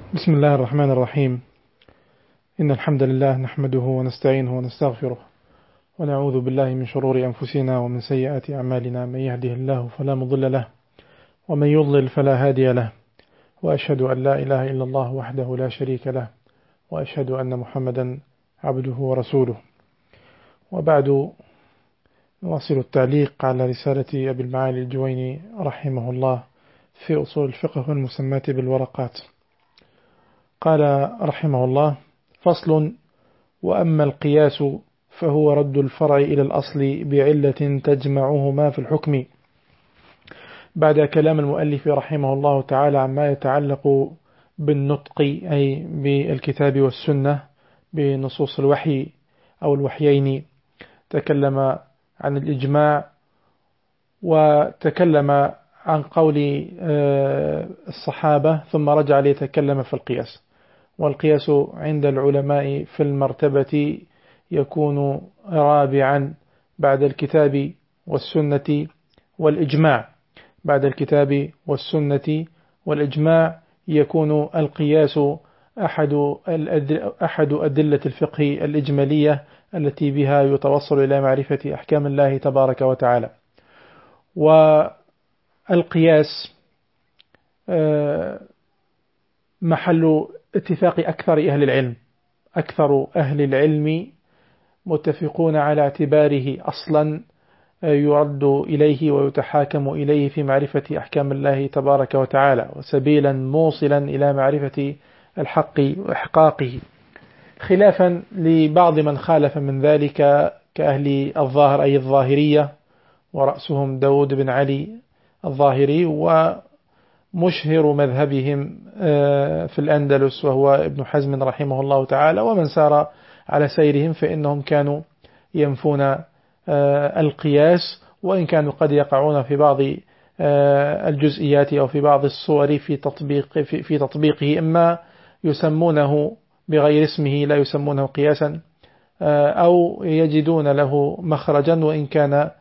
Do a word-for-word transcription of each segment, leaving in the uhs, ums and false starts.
بسم الله الرحمن الرحيم. إن الحمد لله نحمده ونستعينه ونستغفره ونعوذ بالله من شرور أنفسنا ومن سيئات أعمالنا. من يهده الله فلا مضل له ومن يضلل فلا هادي له، وأشهد أن لا إله إلا الله وحده لا شريك له، وأشهد أن محمدا عبده ورسوله. وبعد، نواصل التعليق على رسالة أبي المعالي الجويني رحمه الله في أصول الفقه والمسمات بالورقات. قال رحمه الله: فصل: وأما القياس فهو رد الفرع إلى الأصل بعلة تجمعهما في الحكم. بعد كلام المؤلف رحمه الله تعالى عما يتعلق بالنطق، أي بالكتاب والسنة بنصوص الوحي أو الوحيين، تكلم عن الإجماع، وتكلم عن قول الصحابة، ثم رجع ليتكلم في القياس. والقياس عند العلماء في المرتبة يكون رابعا بعد الكتاب والسنة والإجماع. بعد الكتاب والسنة والإجماع يكون القياس أحد أحد أدلة الفقه الإجمالية التي بها يتوصل إلى معرفة أحكام الله تبارك وتعالى. والقياس محل اتفاق أكثر أهل العلم. أكثر أهل العلم متفقون على اعتباره أصلا يرد إليه ويتحاكم إليه في معرفة أحكام الله تبارك وتعالى، وسبيلا موصلا إلى معرفة الحق وإحقاقه، خلافا لبعض من خالف من ذلك كأهل الظاهر أي الظاهرية، ورأسهم داود بن علي الظاهري، ومشهر مذهبهم في الأندلس وهو ابن حزم رحمه الله تعالى، ومن سار على سيرهم فإنهم كانوا ينفون القياس، وإن كانوا قد يقعون في بعض الجزئيات أو في بعض الصور في تطبيق في تطبيقه، إما يسمونه بغير اسمه لا يسمونه قياسا، أو يجدون له مخرجا، وإن كان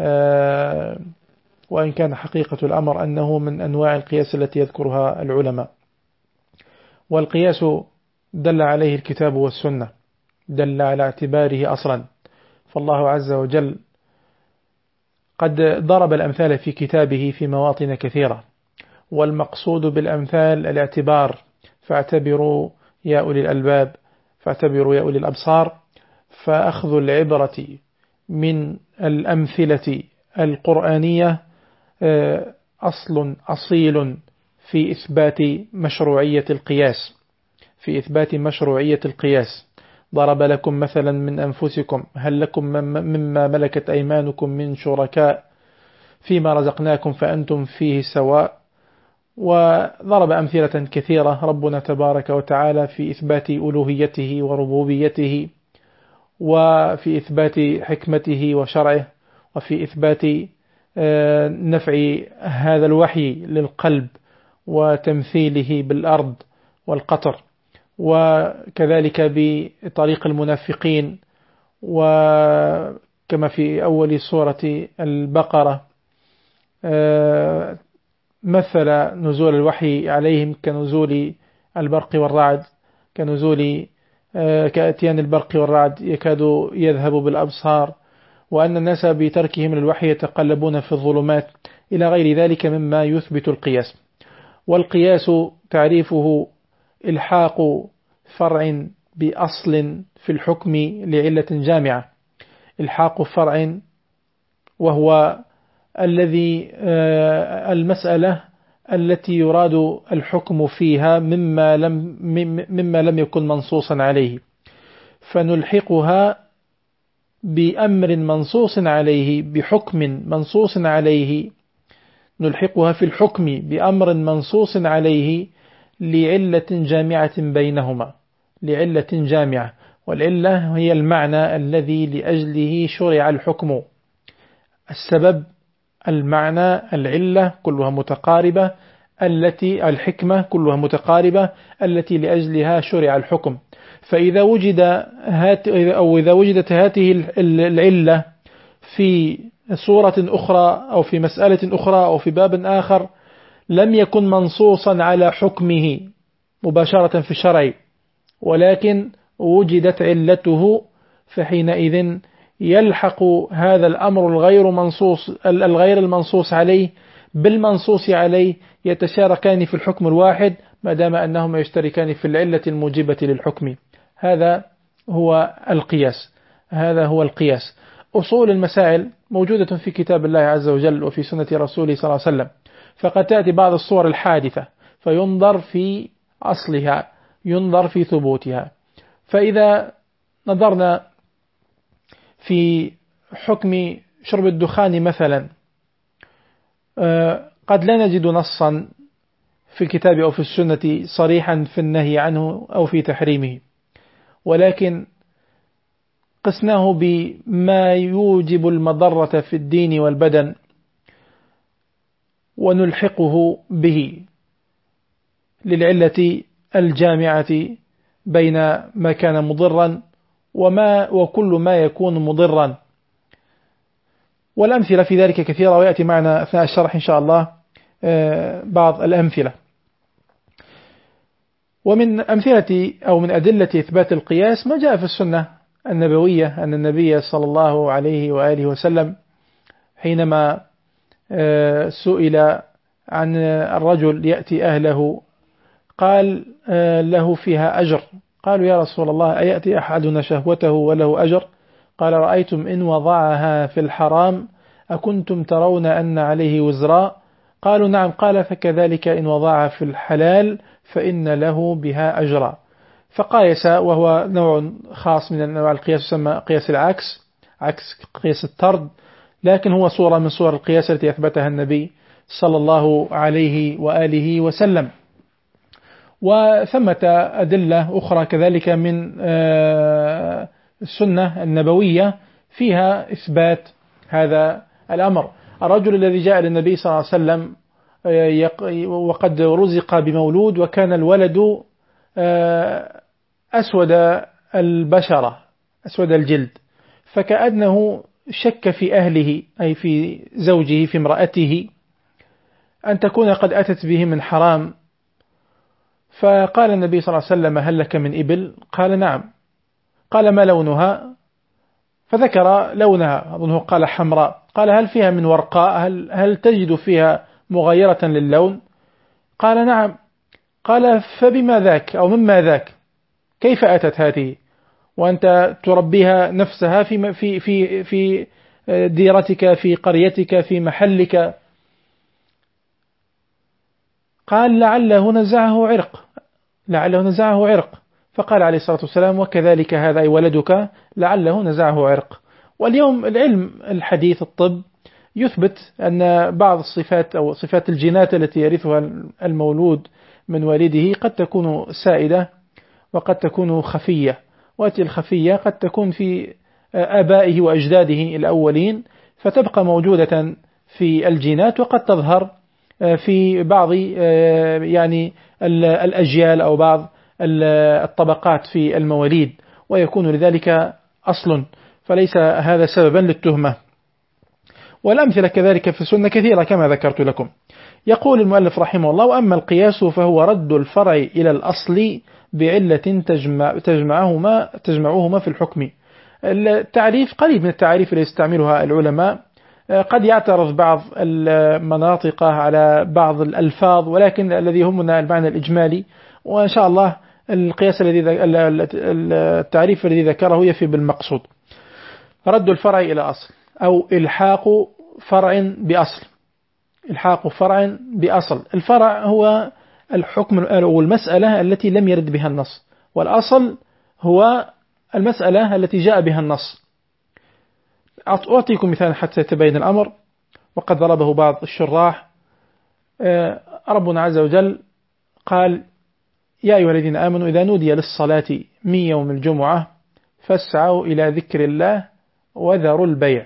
وإن كان حقيقة الأمر أنه من أنواع القياس التي يذكرها العلماء. والقياس دل عليه الكتاب والسنة، دل على اعتباره أصلا، فالله عز وجل قد ضرب الأمثال في كتابه في مواطن كثيرة، والمقصود بالأمثال الاعتبار، فاعتبروا يا أولي الألباب، فاعتبروا يا أولي الأبصار. فأخذ العبرة من الأمثلة القرآنية أصل أصيل في إثبات مشروعية القياس، في إثبات مشروعية القياس. ضرب لكم مثلا من أنفسكم، هل لكم مما ملكت أيمانكم من شركاء فيما رزقناكم فأنتم فيه سواء. وضرب أمثلة كثيرة ربنا تبارك وتعالى في إثبات ألوهيته وربوبيته، وفي إثبات حكمته وشرعه، وفي إثبات نفع هذا الوحي للقلب وتمثيله بالأرض والقطر، وكذلك بطريق المنافقين. وكما في أول سورة البقرة مثل نزول الوحي عليهم كنزول البرق والرعد، كنزول كأتيان البرق والرعد يكاد يذهب بالأبصار، وأن الناس بتركهم للوحي يتقلبون في الظلمات، إلى غير ذلك مما يثبت القياس. والقياس تعريفه إلحاق فرع بأصل في الحكم لعلة جامعة. إلحاق فرع وهو الذي المسألة التي يراد الحكم فيها مما لم مما لم يكن منصوصا عليه، فنلحقها بأمر منصوص عليه، بحكم منصوص عليه، نلحقها في الحكم بأمر منصوص عليه لعلة جامعة بينهما، لعلة جامعة. والعلة هي المعنى الذي لأجله شرع الحكم. السبب، المعنى، العلة كلها متقاربة، التي الحكمة كلها متقاربة التي لأجلها شرع الحكم. فإذا وجد هات أو إذا وجدت هذه العلة في صورة أخرى أو في مسألة أخرى أو في باب آخر لم يكن منصوصا على حكمه مباشرة في الشرع، ولكن وجدت علته، فحينئذ يلحق هذا الأمر الغير منصوص الغير المنصوص عليه بالمنصوص عليه، يتشاركان في الحكم الواحد ما دام أنهما يشتركان في العلة الموجبة للحكم. هذا هو القياس هذا هو القياس. أصول المسائل موجودة في كتاب الله عز وجل وفي سنة رسوله صلى الله عليه وسلم، فقد تأتي بعض الصور الحادثة فينظر في أصلها، ينظر في ثبوتها. فإذا نظرنا في حكم شرب الدخان مثلا، قد لا نجد نصا في الكتاب أو في السنة صريحا في النهي عنه أو في تحريمه، ولكن قسناه بما يوجب المضرة في الدين والبدن ونلحقه به للعلة الجامعة بين ما كان مضرا وما وكل ما يكون مضرا. والأمثلة في ذلك كثيرة، ويأتي معنا أثناء الشرح إن شاء الله بعض الأمثلة. ومن أمثلة أو من أدلة إثبات القياس ما جاء في السنة النبوية أن النبي صلى الله عليه وآله وسلم حينما سئل عن الرجل يأتي أهله قال له فيها أجر، قالوا يا رسول الله أيأتي أحدنا شهوته وله أجر؟ قال رأيتم إن وضعها في الحرام أكنتم ترون أن عليه وزرا؟ قالوا نعم. قال فكذلك إن وضعها في الحلال فإن له بها أجرا. فقايس، وهو نوع خاص من أنواع القياس يسمى قياس العكس، عكس قياس الطرد، لكن هو صورة من صور القياس التي أثبتها النبي صلى الله عليه وآله وسلم. وثمة أدلة أخرى كذلك من السنة النبوية فيها إثبات هذا الأمر. الرجل الذي جاء للنبي صلى الله عليه وسلم وقد رزق بمولود، وكان الولد أسود البشرة أسود الجلد، فكأنه شك في أهله أي في زوجه في امرأته أن تكون قد أتت به من حرام. فقال النبي صلى الله عليه وسلم هل لك من إبل؟ قال نعم. قال ما لونها؟ فذكر لونها، أظنه قال حمراء. قال هل فيها من ورقاء؟ هل, هل تجد فيها مغيرة للون؟ قال نعم. قال فبما ذاك أو مما ذاك؟ كيف أتت هذه وأنت تربيها نفسها في في في في ديرتك في قريتك في محلك؟ قال لعله نزعه عرق لعله نزعه عرق فقال عليه الصلاة والسلام وكذلك هذا أي ولدك لعله نزعه عرق. واليوم العلم الحديث الطب يثبت أن بعض الصفات أو صفات الجينات التي يرثها المولود من والده قد تكون سائدة وقد تكون خفية، وأتي الخفية قد تكون في آبائه وأجداده الأولين فتبقى موجودة في الجينات، وقد تظهر في بعض يعني الأجيال أو بعض الطبقات في المواليد، ويكون لذلك أصل، فليس هذا سببا للتهمة. والأمثلة كذلك في السنة كثيرة كما ذكرت لكم. يقول المؤلف رحمه الله وأما القياس فهو رد الفرع إلى الأصل بعلة تجمع تجمعهما تجمعهما في الحكم. التعريف قريب من التعريف التي يستعملها العلماء، قد يعترض بعض المناطق على بعض الألفاظ، ولكن الذي يهمنا المعنى الإجمالي، وإن شاء الله القياس الذي التعريف الذي ذكره يفي بالمقصود. رد الفرع إلى أصل أو إلحاق فرع بأصل. إلحاق فرع بأصل، الفرع هو الحكم أو المسألة التي لم يرد بها النص، والأصل هو المسألة التي جاء بها النص. أعطيكم مثال حتى يتبين الأمر، وقد ضربه بعض الشراح. ربنا عز وجل قال يا أيها الذين آمنوا إذا نودي للصلاة من يوم الجمعة فاسعوا إلى ذكر الله وذروا البيع.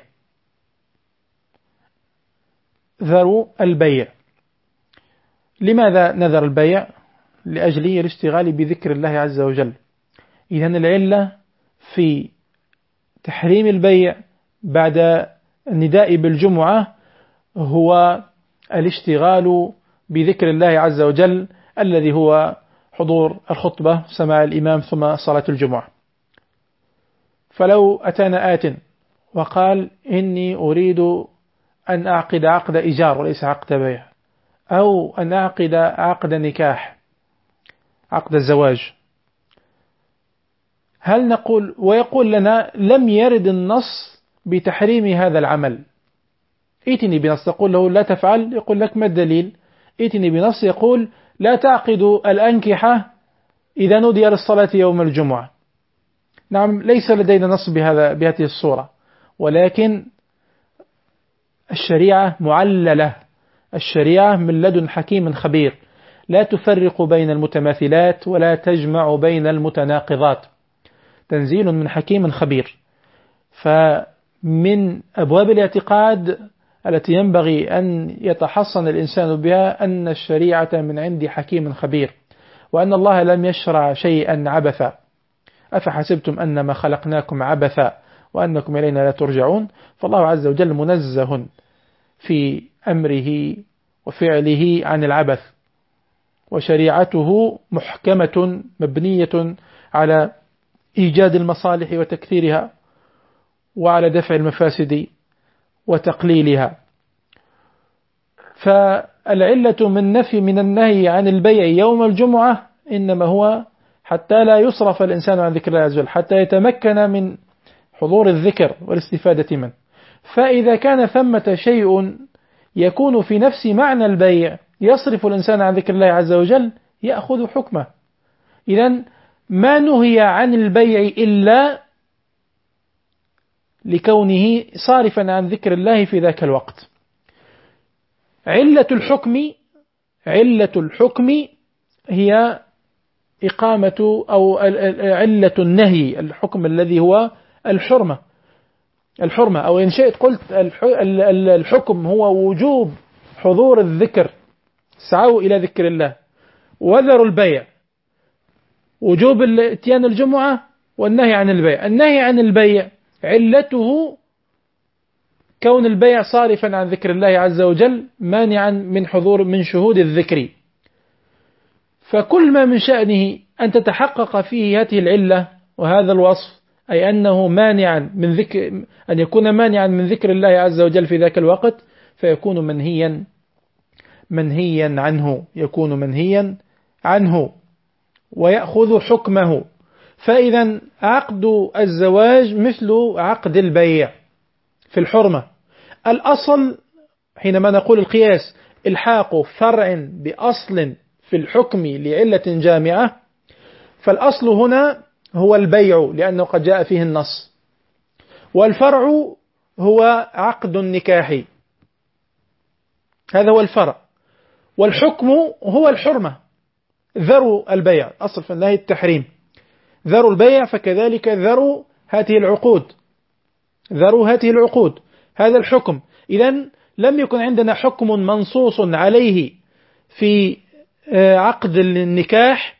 ذروا البيع، لماذا نذر البيع؟ لأجل الاشتغال بذكر الله عز وجل. إذن العلة في تحريم البيع بعد النداء بالجمعة هو الاشتغال بذكر الله عز وجل الذي هو حضور الخطبة، سماع الإمام، ثم صلاة الجمعة. فلو أتانا آت وقال إني أريد أن أعقد عقد إيجار وليس عقد بيع، أو أن أعقد عقد نكاح، عقد الزواج، هل نقول ويقول لنا لم يرد النص بتحريم هذا العمل، ائتني بنص تقول له لا تفعل، يقول لك ما الدليل؟ ائتني بنص يقول لا تعقدوا الأنكحة إذا نودي للصلاة يوم الجمعة. نعم، ليس لدينا نص بهذا بهذه الصورة، ولكن الشريعة معللة، الشريعة من لدن حكيم خبير، لا تفرق بين المتماثلات ولا تجمع بين المتناقضات، تنزيل من حكيم خبير. فمن أبواب الاعتقاد التي ينبغي أن يتحصن الإنسان بها أن الشريعة من عند حكيم خبير، وأن الله لم يشرع شيئا عبثا. أفحسبتم أنما خلقناكم عبثا وأنكم إلينا لا ترجعون. فالله عز وجل منزه في أمره وفعله عن العبث، وشريعته محكمة مبنية على إيجاد المصالح وتكثيرها، وعلى دفع المفاسد وتقليلها. فالعلة من نفي من النهي عن البيع يوم الجمعة إنما هو حتى لا يصرف الإنسان عن ذكر الله عز وجل، حتى يتمكن من حضور الذكر والاستفادة منه. فإذا كان ثمة شيء يكون في نفس معنى البيع يصرف الإنسان عن ذكر الله عز وجل يأخذ حكمه. إذن ما نهي عن البيع إلا لكونه صارفا عن ذكر الله في ذاك الوقت. علة الحكم علة الحكم هي إقامة أو علة النهي، الحكم الذي هو الحرمة الحرمة أو إن شئت قلت الحكم هو وجوب حضور الذكر، سعوا إلى ذكر الله وذروا البيع، وجوب اتيان الجمعة والنهي عن البيع. النهي عن البيع علته كون البيع صارفا عن ذكر الله عز وجل، مانعا من حضور من شهود الذكر. فكل ما من شأنه أن تتحقق فيه هذه العلة وهذا الوصف، أي أنه مانعا من ذكر، أن يكون مانعا من ذكر الله عز وجل في ذاك الوقت، فيكون منهيا منهيا عنه يكون منهيا عنه ويأخذ حكمه. فإذا عقد الزواج مثل عقد البيع في الحرمة. الأصل حينما نقول القياس الحاق فرع بأصل في الحكم لعلة جامعة، فالأصل هنا هو البيع لأنه قد جاء فيه النص، والفرع هو عقد النكاح، هذا هو الفرع، والحكم هو الحرمة، ذروا البيع، أصل في النهي التحريم، ذروا البيع، فكذلك ذروا هذه العقود، ذروا هذه العقود، هذا الحكم. إذن لم يكن عندنا حكم منصوص عليه في عقد النكاح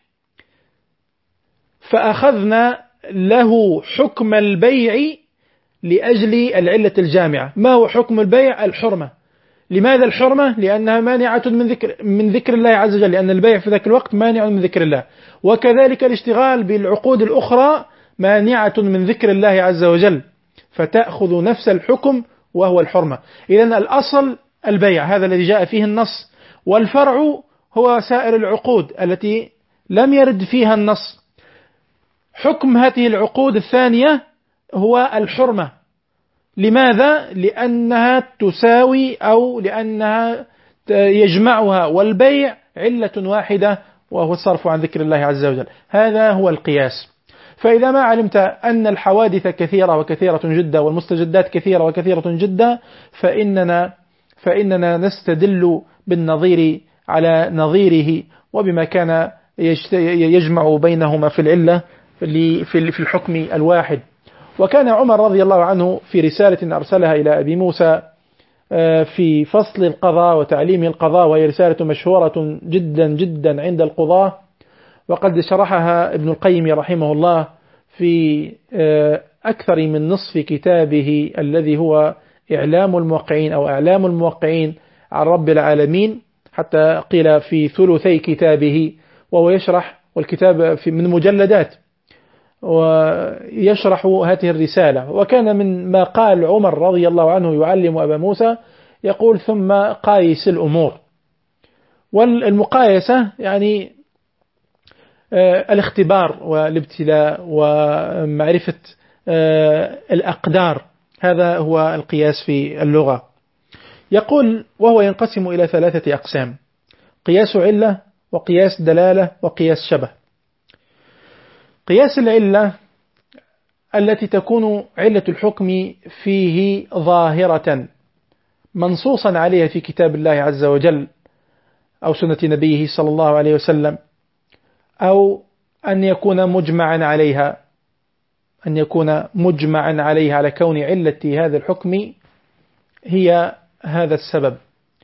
فأخذنا له حكم البيع لأجل العلة الجامعة. ما هو حكم البيع؟ الحرمة. لماذا الحرمة؟ لأنها مانعة من ذكر من ذكر الله عز وجل، لأن البيع في ذاك الوقت مانع من ذكر الله، وكذلك الاشتغال بالعقود الأخرى مانعة من ذكر الله عز وجل، فتأخذ نفس الحكم وهو الحرمة. إذن الأصل البيع، هذا الذي جاء فيه النص، والفرع هو سائر العقود التي لم يرد فيها النص. حكم هذه العقود الثانية هو الحرمة. لماذا؟ لأنها تساوي أو لأنها يجمعها والبيع علة واحدة وهو الصرف عن ذكر الله عز وجل. هذا هو القياس. فإذا ما علمت أن الحوادث كثيرة وكثيرة جدا والمستجدات كثيرة وكثيرة جدا، فإننا فإننا نستدل بالنظير على نظيره وبما كان يجمع بينهما في العلة في الحكم الواحد. وكان عمر رضي الله عنه في رسالة أرسلها إلى أبي موسى في فصل القضاء وتعليم القضاء، وهي رسالة مشهورة جدا جدا عند القضاة، وقد شرحها ابن القيم رحمه الله في أكثر من نصف كتابه الذي هو إعلام الموقعين أو إعلام الموقعين عن رب العالمين، حتى قيل في ثلثي كتابه، وهو يشرح والكتاب في من مجلدات، ويشرح هذه الرسالة. وكان من ما قال عمر رضي الله عنه يعلم أبا موسى، يقول: ثم قايس الأمور. والمقايسة يعني الاختبار والابتلاء ومعرفة الأقدار، هذا هو القياس في اللغة. يقول: وهو ينقسم إلى ثلاثة أقسام: قياس علة، وقياس دلالة، وقياس شبه. قياس العلة التي تكون علة الحكم فيه ظاهرة منصوصا عليها في كتاب الله عز وجل أو سنة نبيه صلى الله عليه وسلم، أو أن يكون مجمعا عليها أن يكون مجمعا عليها على كون علة هذا الحكم هي هذا السبب،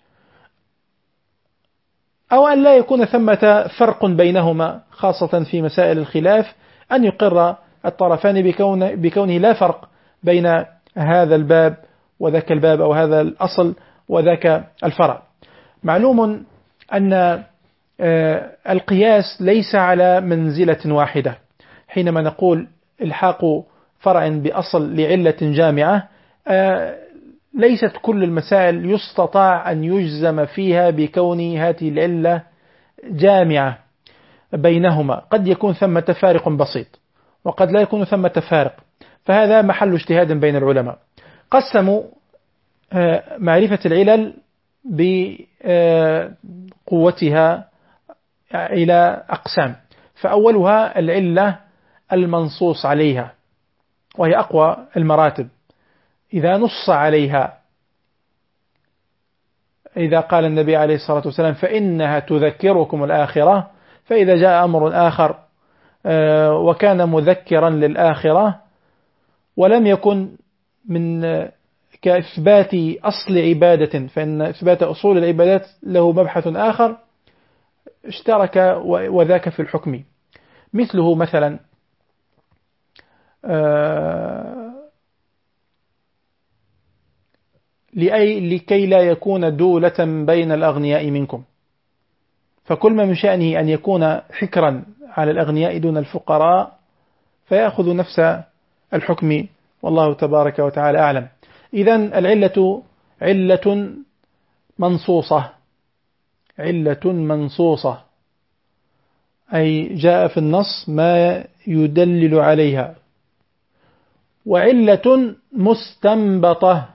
أو أن لا يكون ثمة فرق بينهما، خاصة في مسائل الخلاف، أن يقر الطرفان بكون بكونه لا فرق بين هذا الباب وذاك الباب، أو هذا الأصل وذاك الفرع. معلوم أن القياس ليس على منزلة واحدة. حينما نقول الحاق فرع بأصل لعلة جامعة، ليست كل المسائل يستطاع أن يجزم فيها بكون هذه العلة جامعة بينهما، قد يكون ثمة فارق بسيط وقد لا يكون ثمة فارق، فهذا محل اجتهاد بين العلماء. قسموا معرفة العلل بقوتها إلى أقسام، فأولها العلة المنصوص عليها، وهي أقوى المراتب إذا نص عليها. إذا قال النبي عليه الصلاة والسلام: فإنها تذكركم الآخرة، فإذا جاء أمر آخر وكان مذكرا للآخرة ولم يكن من كإثبات أصل عبادة، فإن إثبات أصول العبادات له مبحث آخر، اشترك وذاك في الحكم. مثله مثلا لأي لكي لا يكون دولة بين الأغنياء منكم، فكل ما من شأنه أن يكون حكرا على الأغنياء دون الفقراء فيأخذ نفس الحكم، والله تبارك وتعالى أعلم. إذن العلة علة منصوصة، علة منصوصة أي جاء في النص ما يدلل عليها. وعلة مستنبطة،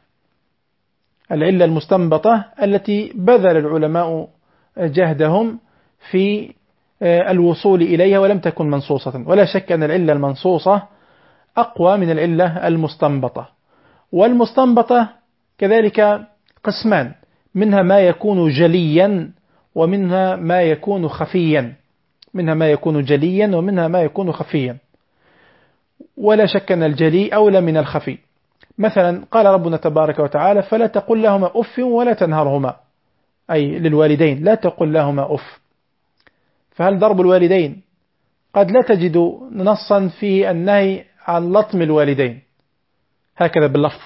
العلة المستنبطة التي بذل العلماء جهدهم في الوصول إليها ولم تكن منصوصة. ولا شك أن العلة المنصوصة أقوى من العلة المستنبطة. والمستنبطة كذلك قسمان: منها ما يكون جليا ومنها ما يكون خفيا، منها ما يكون جليا ومنها ما يكون خفيا. ولا شك أن الجلي أولى من الخفي. مثلا قال ربنا تبارك وتعالى: فلا تقل لهما أف ولا تنهرهما، أي للوالدين لا تقل لهما أف. فهل ضرب الوالدين؟ قد لا تجد نصا فيه النهي عن لطم الوالدين هكذا باللفظ،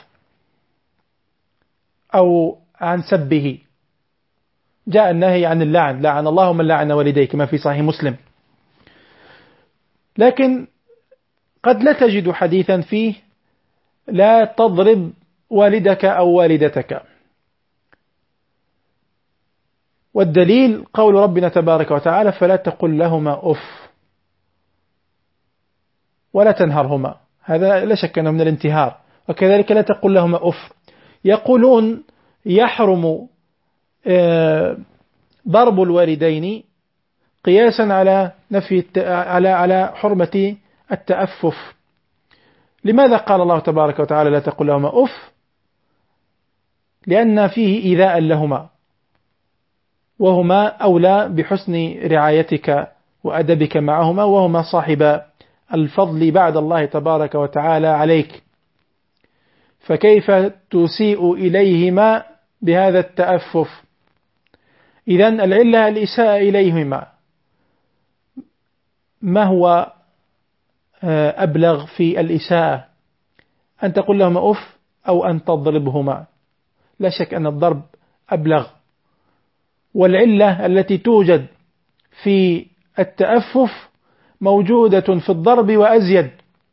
أو عن سبه. جاء النهي عن اللعن: لعن الله من لعن والديه، كما في صحيح مسلم. لكن قد لا تجد حديثا فيه لا تضرب والدك أو والدتك. والدليل قول ربنا تبارك وتعالى: فلا تقل لهما أف ولا تنهرهما، هذا لا شك أنه من الانتهار. وكذلك لا تقل لهما أف. يقولون يحرم ضرب الوالدين قياسا على نفي على على حرمة التأفف. لماذا قال الله تبارك وتعالى لا تقل لهما أف؟ لأن فيه إيذاء لهما، وهما أولى بحسن رعايتك وأدبك معهما، وهما صاحب الفضل بعد الله تبارك وتعالى عليك، فكيف تسيء إليهما بهذا التأفف؟ إذن العلة الإساءة إليهما. ما هو أبلغ في الإساءة؟ أن تقول لهما أف أو أن تضربهما؟ لا شك أن الضرب أبلغ. والعلة التي توجد في التأفف موجودة في الضرب وأزيد،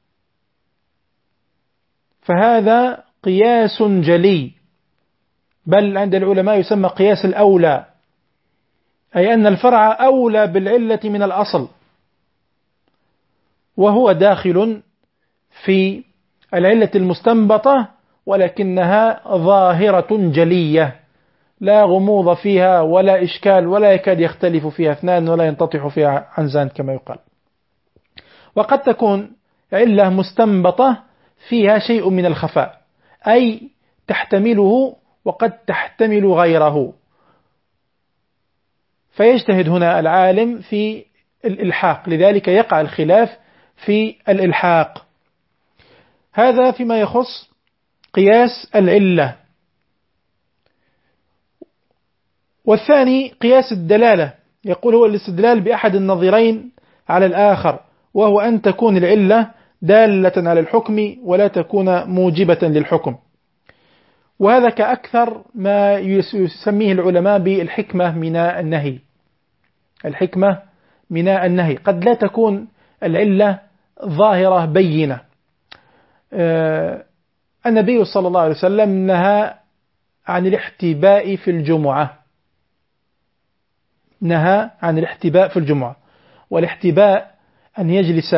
فهذا قياس جلي، بل عند العلماء يسمى قياس الأولى، أي أن الفرع أولى بالعلة من الأصل، وهو داخل في العلة المستنبطة، ولكنها ظاهرة جلية لا غموض فيها ولا إشكال، ولا يكاد يختلف فيها اثنان ولا ينتطح فيها عنزان كما يقال. وقد تكون علة مستنبطة فيها شيء من الخفاء، أي تحتمله وقد تحتمل غيره، فيجتهد هنا العالم في الإلحاق، لذلك يقع الخلاف في الإلحاق. هذا فيما يخص قياس العلة. والثاني قياس الدلالة، يقول هو الاستدلال بأحد النظيرين على الآخر، وهو أن تكون العلة دالة على الحكم ولا تكون موجبة للحكم. وهذا كأكثر ما يسميه العلماء بالحكمة من النهي. الحكمة من النهي قد لا تكون العلة ظاهرة بينة. النبي صلى الله عليه وسلم نهى عن الاحتباء في الجمعة، نهى عن الاحتباء في الجمعة. والاحتباء أن يجلس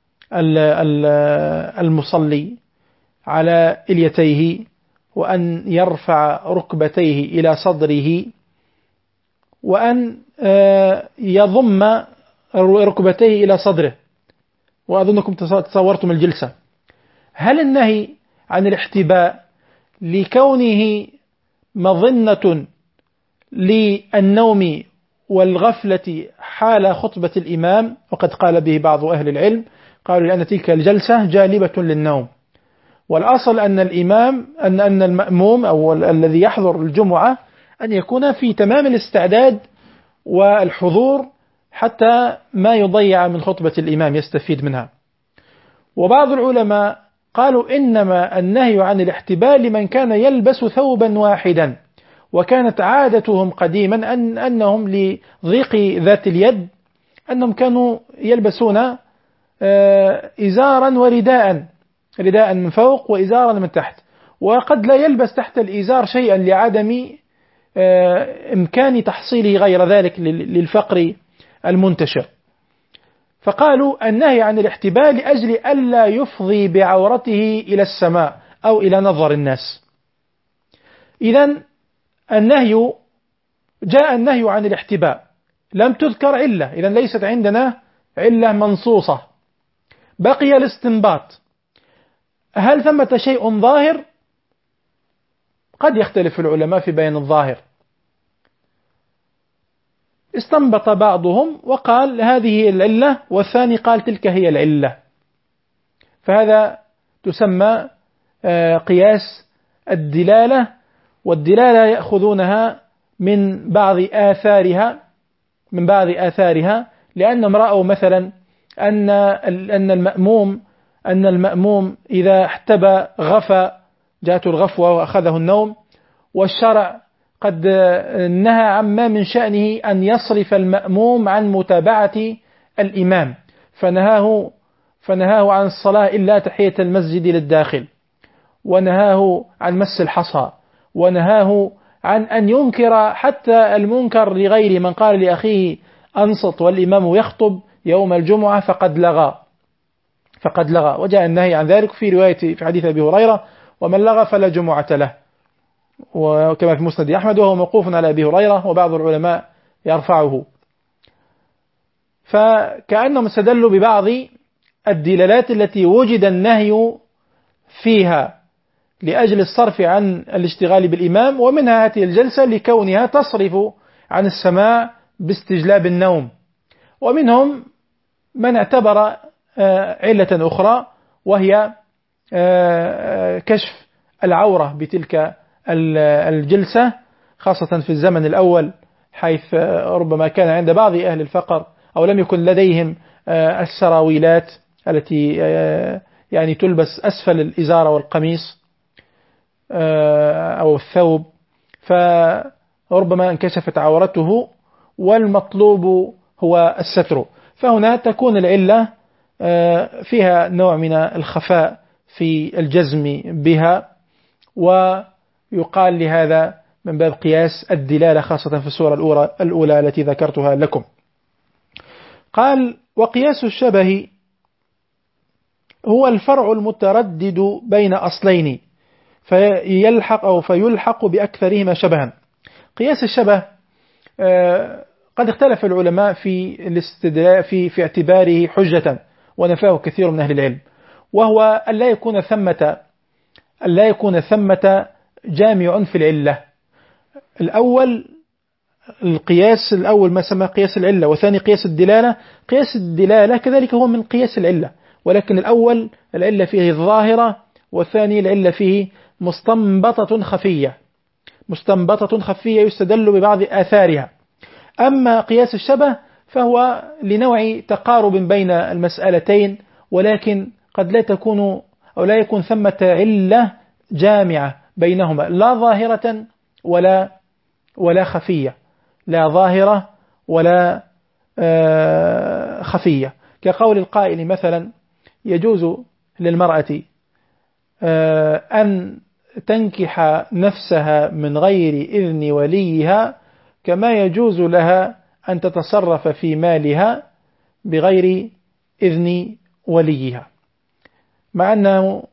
المصلي على إليتيه وأن يرفع ركبتيه إلى صدره وأن يضم ركبتيه إلى صدره، وأظنكم تصورتم الجلسة. هل النهي عن الاحتباء لكونه مظنة للنوم والغفلة حال خطبة الإمام؟ وقد قال به بعض أهل العلم، قالوا لأن تلك الجلسة جالبة للنوم، والأصل أن الإمام أن أن المأموم أو الذي يحضر الجمعة أن يكون في تمام الاستعداد والحضور حتى ما يضيع من خطبة الإمام، يستفيد منها. وبعض العلماء قالوا إنما النهي عن الاحتباء لمن كان يلبس ثوبا واحدا، وكانت عادتهم قديما أن أنهم لضيق ذات اليد أنهم كانوا يلبسون إزارا ورداء، رداء من فوق وإزارا من تحت، وقد لا يلبس تحت الإزار شيئا لعدم إمكان تحصيله غير ذلك للفقر المنتشر. فقالوا النهي عن الاحتباء لأجل ألا يفضي بعورته إلى السماء أو إلى نظر الناس. إذن النهي جاء النهي عن الاحتباء، لم تذكر علة، إذن ليست عندنا علة منصوصة. بقي الاستنباط، هل ثمة شيء ظاهر؟ قد يختلف العلماء في بيان الظاهر. استنبط بعضهم وقال هذه هي العلة، والثاني قال تلك هي العلة، فهذا تسمى قياس الدلالة. والدلالة يأخذونها من بعض آثارها من بعض آثارها لأنهم رأوا مثلا أن أن المأموم أن المأموم إذا احتبى غفى، جاءته الغفوة وأخذه النوم، والشرع قد نهى عما من شأنه أن يصرف المأموم عن متابعة الإمام، فنهاه فنهاه عن الصلاة إلا تحية المسجد للداخل، ونهاه عن مس الحصى، ونهاه عن أن ينكر حتى المنكر لغير من قال لأخيه أنصت والإمام يخطب يوم الجمعة فقد لغى فقد لغى وجاء النهي عن ذلك في رواية في حديث أبي هريرة ومن لغى فلا جمعة له، وكما في مسند أحمد، وهو موقوف على أبي هريرة وبعض العلماء يرفعه. فكأنهم استدلوا ببعض الدلالات التي وجد النهي فيها لأجل الصرف عن الاشتغال بالإمام، ومنها هذه الجلسة لكونها تصرف عن السماع باستجلاب النوم. ومنهم من اعتبر علة أخرى وهي كشف العورة بتلك الجلسة، خاصة في الزمن الأول، حيث ربما كان عند بعض أهل الفقر أو لم يكن لديهم السراويلات التي يعني تلبس أسفل الإزار والقميص أو الثوب، فربما انكشفت عورته، والمطلوب هو الستر. فهنا تكون العلة فيها نوع من الخفاء في الجزم بها، ويقال لهذا من باب قياس الدلالة، خاصة في السورة الأولى, الأولى التي ذكرتها لكم. قال: وقياس الشبه هو الفرع المتردد بين أصلين فيلحق أو فيلحق بأكثرهما شبها. قياس الشبه قد اختلف العلماء في الاستدلال في في اعتباره حجة، ونفاه كثير من أهل العلم، وهو أن لا يكون ثمة أن لا يكون ثمة جامع في العلة. الأول القياس الأول ما سمى قياس العلة، وثاني قياس الدلالة. قياس الدلالة كذلك هو من قياس العلة، ولكن الأول العلة فيه الظاهرة، والثاني العلة فيه مستنبطة خفية مستنبطة خفية يستدل ببعض آثارها. أما قياس الشبه فهو لنوع تقارب بين المسألتين، ولكن قد لا تكون أو لا يكون ثمة علة جامعة بينهما، لا ظاهرة ولا ولا خفية لا ظاهرة ولا خفية. كقول القائل مثلا: يجوز للمرأة أن تنكح نفسها من غير إذن وليها، كما يجوز لها أن تتصرف في مالها بغير إذن وليها، مع أنه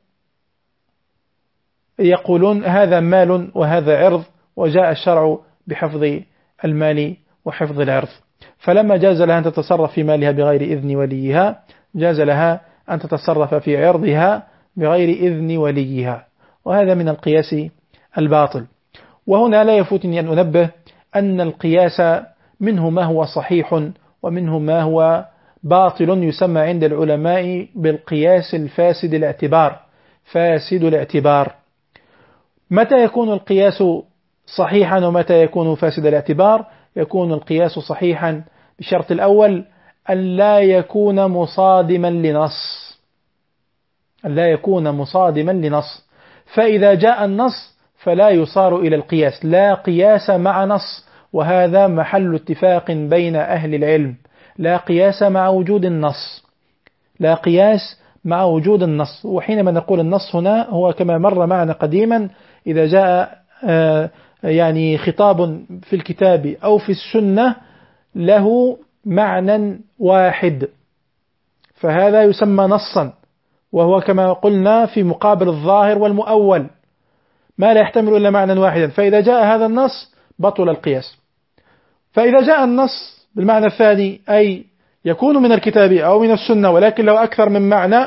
يقولون هذا مال وهذا عرض، وجاء الشرع بحفظ المال وحفظ العرض، فلما جاز لها أن تتصرف في مالها بغير إذن وليها، جاز لها أن تتصرف في عرضها بغير إذن وليها، وهذا من القياس الباطل. وهنا لا يفوتني أن أنبه أن القياس منه ما هو صحيح ومنه ما هو باطل، يسمى عند العلماء بالقياس الفاسد الاعتبار فاسد الاعتبار. متى يكون القياس صحيحا ومتى يكون فاسد الاعتبار؟ يكون القياس صحيحا بشرط الأول أن لا يكون مصادما لنص أن لا يكون مصادما لنص فإذا جاء النص فلا يصار إلى القياس، لا قياس مع نص، وهذا محل اتفاق بين أهل العلم. لا قياس مع وجود النص لا قياس مع وجود النص. وحينما نقول النص هنا هو كما مر معنا قديما، إذا جاء يعني خطاب في الكتاب أو في السنة له معنى واحد فهذا يسمى نصا، وهو كما قلنا في مقابل الظاهر والمؤول ما لا يحتمل إلا معنى واحدا، فإذا جاء هذا النص بطل القياس. فإذا جاء النص بالمعنى الثاني، أي يكون من الكتاب أو من السنة ولكن له أكثر من معنى،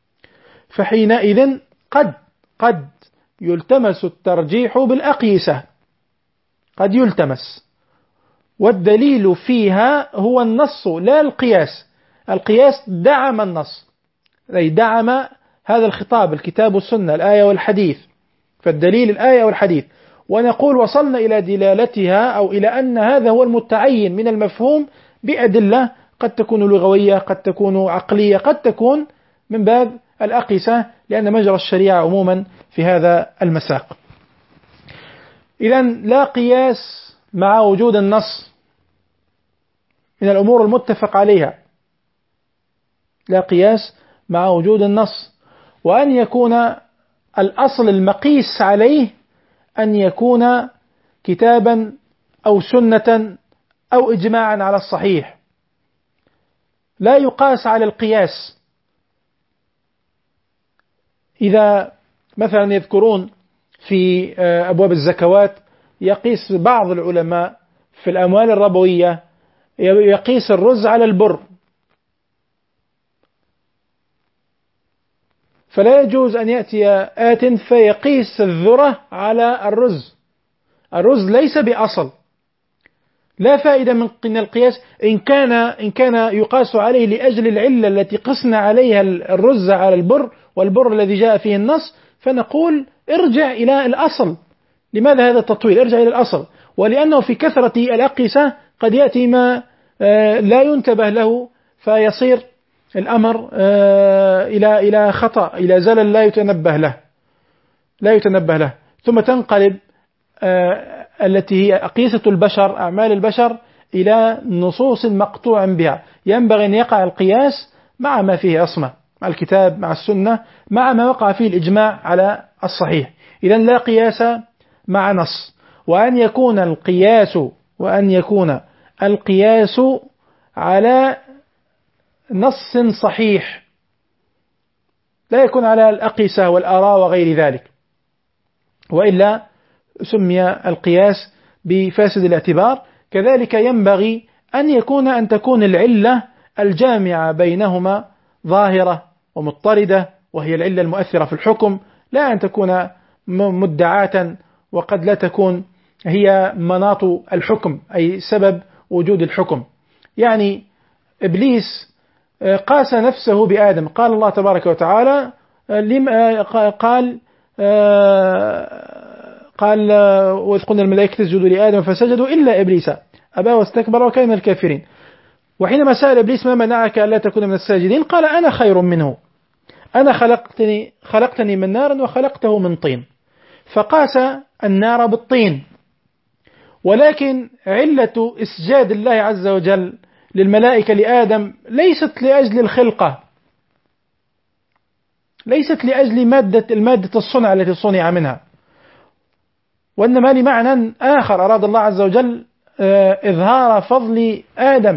فحينئذ قد قد يلتمس الترجيح بالأقيسة، قد يلتمس، والدليل فيها هو النص لا القياس. القياس دعم النص، أي دعم هذا الخطاب الكتاب والسنة الآية والحديث، فالدليل الآية والحديث، ونقول وصلنا إلى دلالتها أو إلى أن هذا هو المتعين من المفهوم بأدلة قد تكون لغوية، قد تكون عقلية، قد تكون من باب الأقيسة، لأن مجرى الشريعة عموما في هذا المساق. إذن لا قياس مع وجود النص من الأمور المتفق عليها، لا قياس مع وجود النص، وأن يكون الأصل المقيس عليه أن يكون كتابا أو سنة أو إجماعا على الصحيح، لا يقاس على القياس. إذا مثلا يذكرون في أبواب الزكوات يقيس بعض العلماء في الأموال الربوية يقيس الرز على البر، فلا يجوز أن يأتي آت فيقيس الذرة على الرز. الرز ليس بأصل، لا فائدة من القياس إن كان إن كان يقاس عليه لأجل العلة التي قسنا عليها الرز على البر والبر الذي جاء فيه النص، فنقول ارجع إلى الأصل. لماذا هذا التطويل؟ ارجع إلى الأصل. ولأنه في كثرة الأقيسة قد يأتي ما لا ينتبه له فيصير الأمر إلى إلى خطأ، إلى زلل لا يتنبه له لا يتنبه له ثم تنقلب التي هي أقيسة البشر، أعمال البشر، إلى نصوص مقطوع بها. ينبغي أن يقع القياس مع ما فيه عصمة، مع الكتاب مع السنة، مع ما وقع فيه الإجماع على الصحيح. إذن لا قياس مع نص، وأن يكون القياس وأن يكون القياس على نص صحيح، لا يكون على الأقيسة والآراء وغير ذلك، وإلا سمي القياس بفاسد الاعتبار. كذلك ينبغي أن يكون أن تكون العلة الجامعة بينهما ظاهرة ومضطردة، وهي العلة المؤثرة في الحكم، لا أن تكون مدعاة وقد لا تكون هي مناط الحكم أي سبب وجود الحكم. يعني إبليس قاس نفسه بآدم، قال الله تبارك وتعالى قال قال وإذ قلنا الملائكة اسجدوا لآدم فسجدوا إلا إبليس أبى واستكبر وكان من الكافرين. وحينما سأل إبليس ما منعك ألا تكون من الساجدين قال أنا خير منه، أنا خلقتني خلقتني من نار وخلقته من طين، فقاس النار بالطين. ولكن علة إسجاد الله عز وجل للملائكة لآدم ليست لأجل الخلقة، ليست لأجل مادة المادة الصنع التي صنع منها، وإنما لمعنى آخر. أراد الله عز وجل إظهار فضل آدم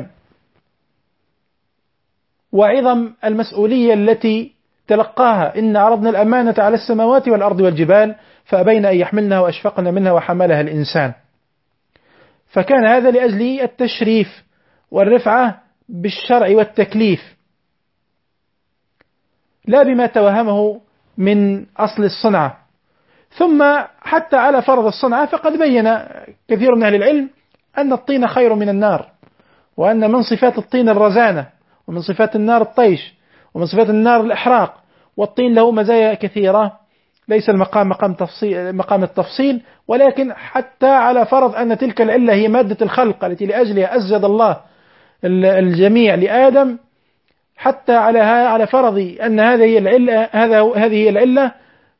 وعظم المسؤولية التي تلقاها. إن عرضنا الأمانة على السماوات والأرض والجبال فأبين أن يحملنها وأشفقن منها وحملها الإنسان. فكان هذا لأجل التشريف والرفعة بالشرع والتكليف، لا بما توهمه من أصل الصنعة. ثم حتى على فرض الصنعة فقد بين كثير من أهل العلم أن الطين خير من النار، وأن من صفات الطين الرزانة، ومن صفات النار الطيش، ومن صفات النار الإحراق. والطين له مزايا كثيرة، ليس المقام مقام تفصيل مقام التفصيل، ولكن حتى على فرض أن تلك العلة هي مادة الخلق التي لأجلها أسجد الله الجميع لآدم، حتى على على فرض أن هذه هي العلة هذا هذه هي العلة،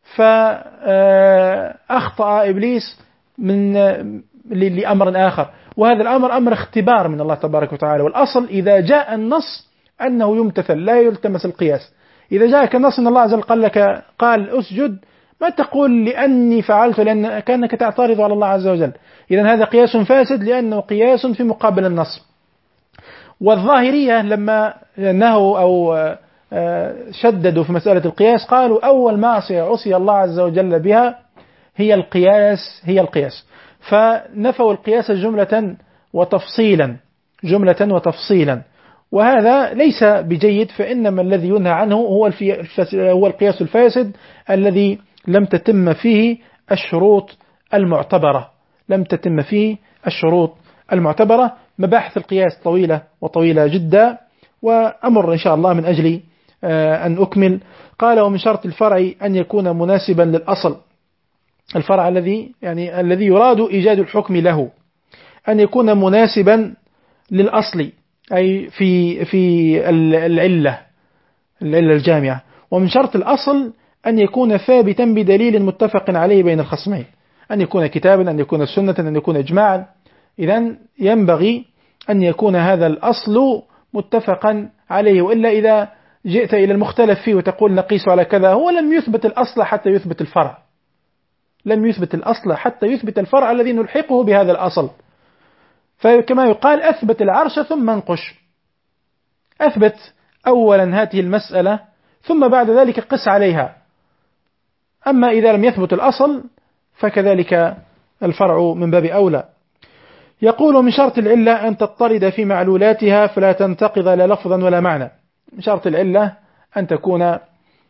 فأخطأ إبليس من لأمر آخر، وهذا الأمر أمر اختبار من الله تبارك وتعالى. والأصل إذا جاء النص أنه يمتثل لا يلتمس القياس. إذا جاءك النص أن الله عز وجل قال لك قال أسجد، ما تقول لأني فعلت لأن كأنك تعترض على الله عز وجل. إذن هذا قياس فاسد لأنه قياس في مقابل النص. والظاهرية لما نهوا أو شددوا في مسألة القياس قالوا أول معصية عصي الله عز وجل بها هي القياس هي القياس فنفوا القياس جملة وتفصيلا جملة وتفصيلا، وهذا ليس بجيد. فإنما الذي ينهى عنه هو هو القياس الفاسد الذي لم تتم فيه الشروط المعتبرة لم تتم فيه الشروط المعتبرة. مباحث القياس طويلة وطويلة جدا، وأمر إن شاء الله من أجل أن أكمل. قال ومن شرط الفرع أن يكون مناسبا للأصل، الفرع الذي يعني الذي يراد إيجاد الحكم له أن يكون مناسبا للأصل، أي في في العلة العلة الجامعة. ومن شرط الأصل أن يكون ثابتا بدليل متفق عليه بين الخصمين، أن يكون كتابا، أن يكون سنة، أن يكون إجماعا. إذن ينبغي أن يكون هذا الأصل متفقا عليه، وإلا إذا جئت إلى المختلف فيه وتقول نقيس على كذا، هو لم يثبت الأصل حتى يثبت الفرع لم يثبت الأصل حتى يثبت الفرع الذي نلحقه بهذا الأصل. فكما يقال أثبت العرش ثم انقش، أثبت أولا هذه المسألة ثم بعد ذلك قس عليها. أما إذا لم يثبت الأصل فكذلك الفرع من باب أولى. يقول من شرط العلة أن تضطرد في معلولاتها فلا تنتقض لا لفظا ولا معنى. من شرط العلة أن تكون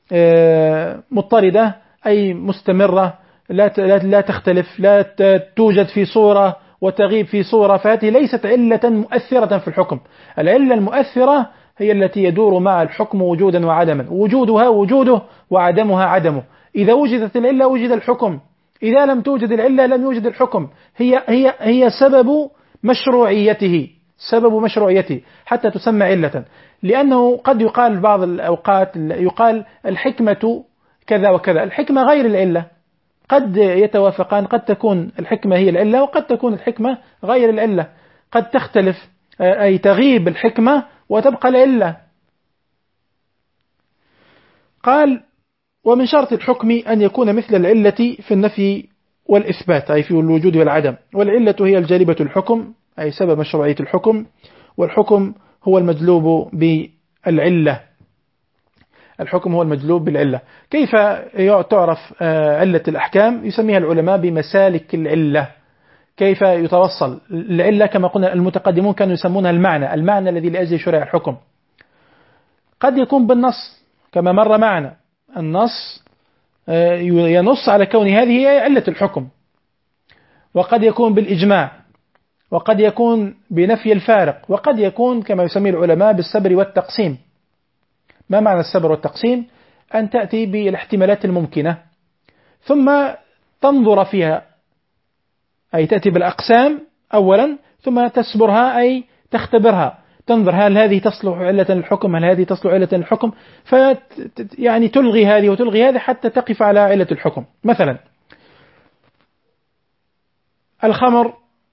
مضطردة أي مستمرة، لا لا تختلف، لا توجد في صورة وتغيب في صورة، فهذه ليست علة مؤثرة في الحكم. العلة المؤثرة هي التي يدور مع الحكم وجودا وعدما، وجودها وجوده وعدمها عدمه. إذا وجدت العلة وجد الحكم، إذا لم توجد العلة لم يوجد الحكم. هي هي هي سبب مشروعيته سبب مشروعيته حتى تسمى علة. لأنه قد يقال بعض الأوقات يقال الحكمة كذا وكذا، الحكمة غير العلة، قد يتوافقان، قد تكون الحكمة هي العلة وقد تكون الحكمة غير العلة. قد تختلف أي تغيب الحكمة وتبقى العلة. قال ومن شرط الحكم أن يكون مثل العلة في النفي والإثبات أي في الوجود والعدم، والعلة هي الجالبة الحكم أي سبب مشروعية الحكم، والحكم هو المجلوب بالعلة. الحكم هو المجلوب بالعلة. كيف تعرف علة الأحكام؟ يسميها العلماء بمسالك العلة. كيف يتوصل العلة؟ كما قلنا المتقدمون كانوا يسمونها المعنى، المعنى الذي لأجل شرع الحكم. قد يكون بالنص كما مر معنا، النص ينص على كون هذه هي علة الحكم، وقد يكون بالإجماع، وقد يكون بنفي الفارق، وقد يكون كما يسميه العلماء بالسبر والتقسيم. ما معنى السبر والتقسيم؟ أن تأتي بالاحتمالات الممكنة ثم تنظر فيها، أي تأتي بالأقسام أولا ثم تسبرها أي تختبرها، تنظر هل هذه تصلح علة الحكم، هل هذه تصلح علة الحكم، في يعني تلغي هذه وتلغي هذه حتى تقف على علة الحكم. مثلا الخمر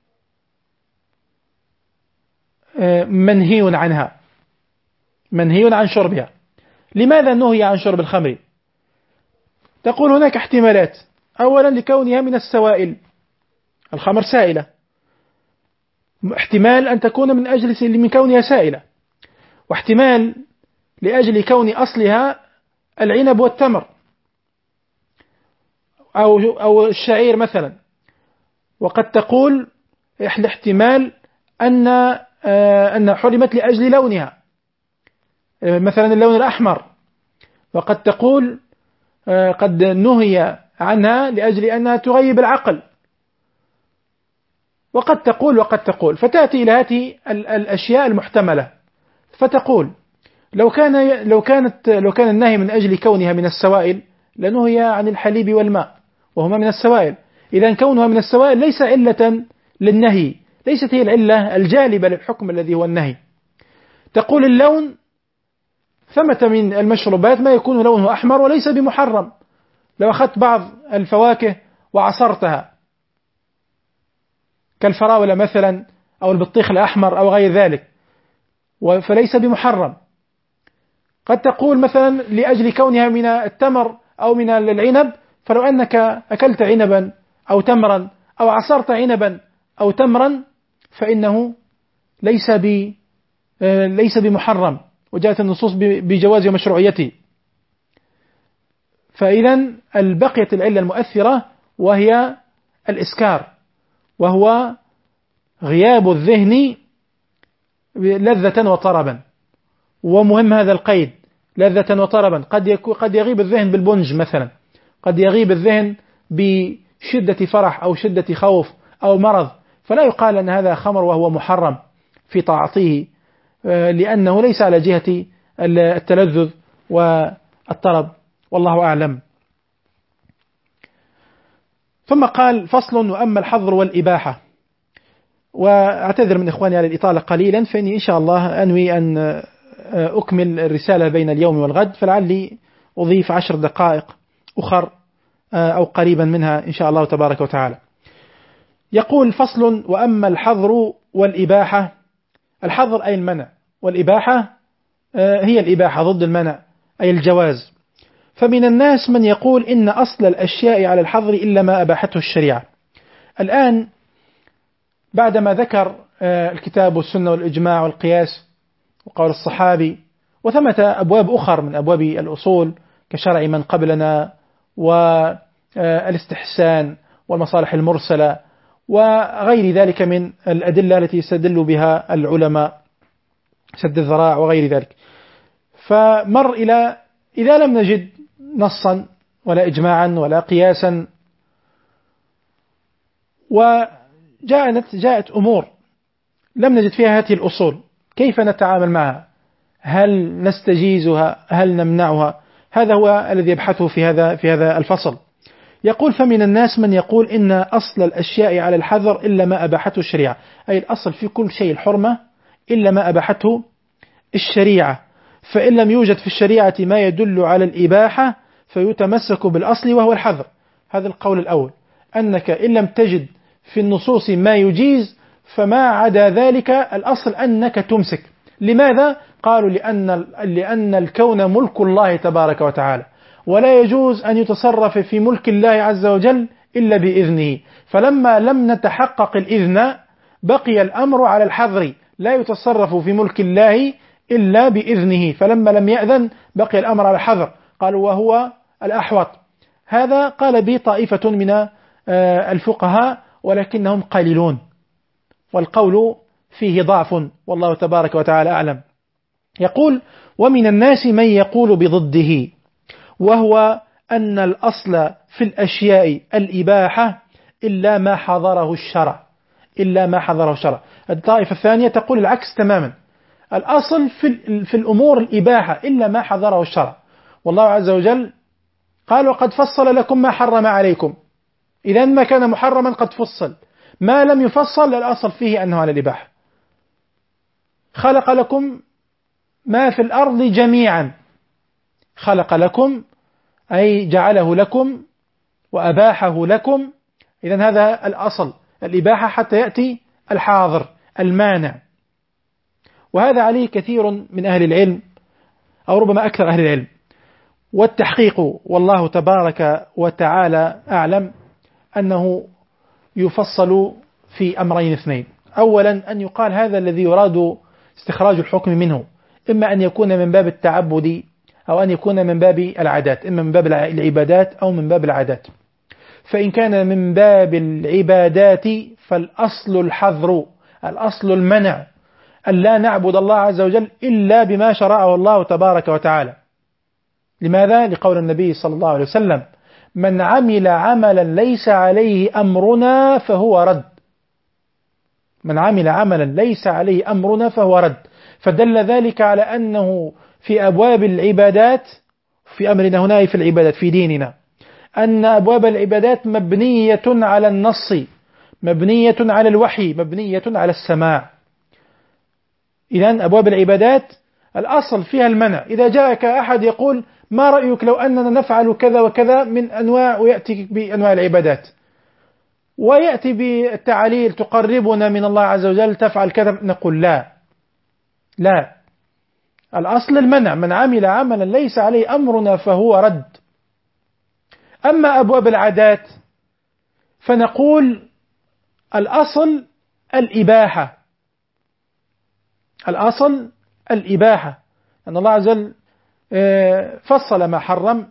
منهي عنها، منهي عن شربها. لماذا نهي عن شرب الخمر؟ تقول هناك احتمالات. أولا لكونها من السوائل، الخمر سائلة، احتمال أن تكون من أجل من كونها سائلة، واحتمال لأجل كون أصلها العنب والتمر أو أو الشعير مثلا. وقد تقول الاحتمال أن أن حرمت لأجل لونها، مثلا اللون الأحمر. وقد تقول قد نهي عنها لأجل أنها تغيب العقل. وقد تقول وقد تقول فتأتي إلى هذه الأشياء المحتملة، فتقول لو كان لو كانت لو كان النهي من أجل كونها من السوائل لنهي عن الحليب والماء وهما من السوائل. إذا كونها من السوائل ليس علة للنهي، ليست هي العلة الجالبة للحكم الذي هو النهي. تقول اللون، ثمة من المشروبات ما يكون لونه أحمر وليس بمحرم. لو أخذت بعض الفواكه وعصرتها كالفراولة مثلا أو البطيخ الأحمر أو غير ذلك فليس بمحرم. قد تقول مثلا لأجل كونها من التمر أو من العنب، فلو أنك أكلت عنبا أو تمرا أو عصرت عنبا أو تمرا فإنه ليس ب ليس بمحرم، وجاءت النصوص بجواز ومشروعيته. فإذا البقية العلة المؤثرة وهي الإسكار، وهو غياب الذهن لذة وطربا. ومهم هذا القيد، لذة وطربا. قد قد يغيب الذهن بالبنج مثلا، قد يغيب الذهن بشدة فرح أو شدة خوف أو مرض، فلا يقال أن هذا خمر وهو محرم في تعاطيه، لأنه ليس على جهة التلذذ والطرب، والله أعلم. ثم قال فصل وأما الحظر والإباحة. وأعتذر من إخواني على الإطالة قليلا، فإني إن شاء الله أنوي أن أكمل الرسالة بين اليوم والغد، فلعلي أضيف عشر دقائق أخر أو قريبا منها إن شاء الله تبارك وتعالى. يقول فصل وأما الحظر والإباحة. الحظر أي المنع، والإباحة هي الإباحة ضد المنع أي الجواز. فمن الناس من يقول إن أصل الأشياء على الحظر إلا ما أباحته الشريعة. الآن بعدما ذكر الكتاب والسنة والإجماع والقياس وقول الصحابي، وثمة أبواب أخر من أبواب الأصول كشرع من قبلنا والاستحسان والمصالح المرسلة وغير ذلك من الأدلة التي يستدل بها العلماء، سد الذراع وغير ذلك. فمر إلى إذا لم نجد نصا ولا إجماعا ولا قياسا، وجاءت جاءت أمور لم نجد فيها هذه الأصول، كيف نتعامل معها؟ هل نستجيزها؟ هل نمنعها؟ هذا هو الذي يبحثه في هذا في هذا الفصل. يقول فمن الناس من يقول إن أصل الأشياء على الحذر إلا ما أباحته الشريعة، أي الأصل في كل شيء الحرمة إلا ما أباحته الشريعة، فإن لم يوجد في الشريعة ما يدل على الإباحة فيتمسك بالأصل وهو الحذر. هذا القول الأول، أنك إن لم تجد في النصوص ما يجيز فما عدا ذلك الأصل أنك تمسك. لماذا؟ قالوا لأن, لأن الكون ملك الله تبارك وتعالى، ولا يجوز أن يتصرف في ملك الله عز وجل إلا بإذنه. فلما لم نتحقق الإذن بقي الأمر على الحظر، لا يتصرف في ملك الله إلا بإذنه. فلما لم يأذن بقي الأمر على الحظر. قالوا وهو الأحوط. هذا قال به طائفة من الفقهاء ولكنهم قليلون، والقول فيه ضعف والله تبارك وتعالى أعلم. يقول: ومن الناس من يقول بضده، وهو أن الأصل في الأشياء الإباحة إلا ما حضره الشرع، إلا ما حضره الشرع. الطائفة الثانية تقول العكس تماما، الأصل في, في الأمور الإباحة إلا ما حضره الشرع. والله عز وجل قال: وقد فصل لكم ما حرم عليكم. إذا ما كان محرما قد فصل، ما لم يفصل الأصل فيه أنه على الإباحة. خلق لكم ما في الأرض جميعا، خلق لكم أي جعله لكم وأباحه لكم. إذن هذا الأصل الإباحة حتى يأتي الحاضر المانع. وهذا عليه كثير من أهل العلم أو ربما أكثر أهل العلم. والتحقيق والله تبارك وتعالى أعلم أنه يفصل في أمرين اثنين. أولا أن يقال هذا الذي يراد استخراج الحكم منه إما أن يكون من باب التعبد أو أن يكون من باب العادات، إما من باب العبادات أو من باب العادات. فإن كان من باب العبادات فالأصل الحظر، الأصل المنع، أن لا نعبد الله عز وجل إلا بما شرعه الله تبارك وتعالى. لماذا؟ لقول النبي صلى الله عليه وسلم: من عمل عملا ليس عليه أمرنا فهو رد. من عمل عملا ليس عليه أمرنا فهو رد. فدل ذلك على أنه في أبواب العبادات، في أمرنا هنا في العبادات في ديننا، أن أبواب العبادات مبنية على النص، مبنية على الوحي، مبنية على السماع. إذن أبواب العبادات الأصل فيها المنع. إذا جاءك أحد يقول: ما رأيك لو أننا نفعل كذا وكذا من أنواع، ويأتي بأنواع العبادات ويأتي بالتعاليل تقربنا من الله عز وجل، تفعل كذا، نقول لا لا، الأصل المنع. من عمل عملا ليس عليه أمرنا فهو رد. أما أبواب العادات فنقول الأصل الإباحة، الأصل الإباحة، أن الله عز وجل فصل ما حرم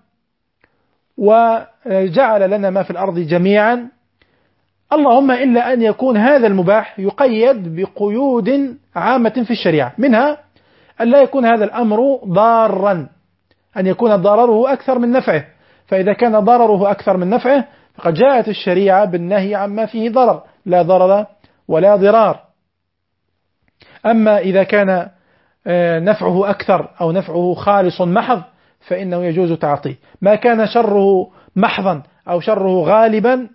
وجعل لنا ما في الأرض جميعا، اللهم إلا أن يكون هذا المباح يقيد بقيود عامة في الشريعة، منها أن لا يكون هذا الأمر ضارا، أن يكون ضرره أكثر من نفعه. فإذا كان ضرره أكثر من نفعه فقد جاءت الشريعة بالنهي عما فيه ضرر، لا ضرر ولا ضرار. أما إذا كان نفعه أكثر أو نفعه خالص محض فإنه يجوز تعطيه. ما كان شره محضا أو شره غالبا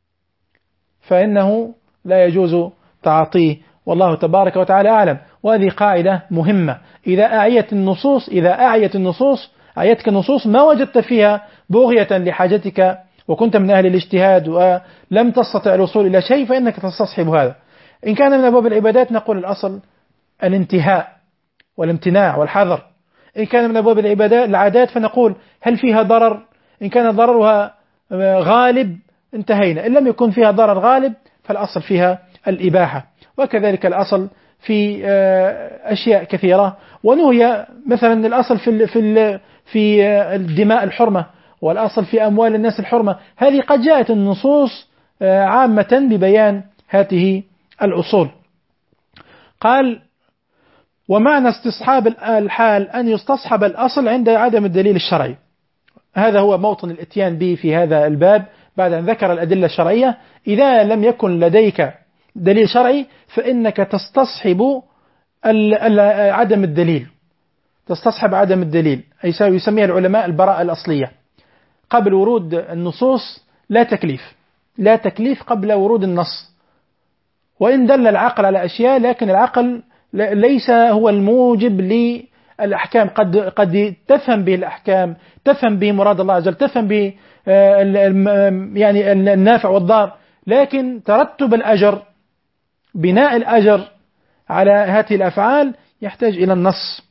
فإنه لا يجوز تعاطيه، والله تبارك وتعالى أعلم. وهذه قاعدة مهمة. إذا أعيت النصوص إذا أعيت النصوص أعيتك النصوص ما وجدت فيها بغية لحاجتك وكنت من أهل الاجتهاد ولم تستطع الوصول إلى شيء فإنك تستصحب هذا. إن كان من أبواب العبادات نقول الأصل الانتهاء والامتناع والحذر. إن كان من أبواب العبادات العادات فنقول هل فيها ضرر؟ إن كان ضررها غالب انتهينا، إن لم يكن فيها ضرر غالب فالأصل فيها الإباحة. وكذلك الأصل في أشياء كثيرة. ونهي مثلا الأصل في في في الدماء الحرمة، والأصل في أموال الناس الحرمة. هذه قد جاءت النصوص عامة ببيان هذه الأصول. قال: ومعنى استصحاب الحال أن يستصحب الأصل عند عدم الدليل الشرعي. هذا هو موطن الاتيان به في هذا الباب بعد أن ذكر الأدلة الشرعية. إذا لم يكن لديك دليل شرعي فإنك تستصحب عدم الدليل، تستصحب عدم الدليل، أي يسميها العلماء البراءة الأصلية. قبل ورود النصوص لا تكليف، لا تكليف قبل ورود النص. وإن دل العقل على أشياء لكن العقل ليس هو الموجب للأحكام. قد قد تفهم به الأحكام، تفهم به مراد الله عز وجل، تفهم به يعني النافع والضار، لكن ترتب الأجر بناء الأجر على هذه الأفعال يحتاج إلى النص.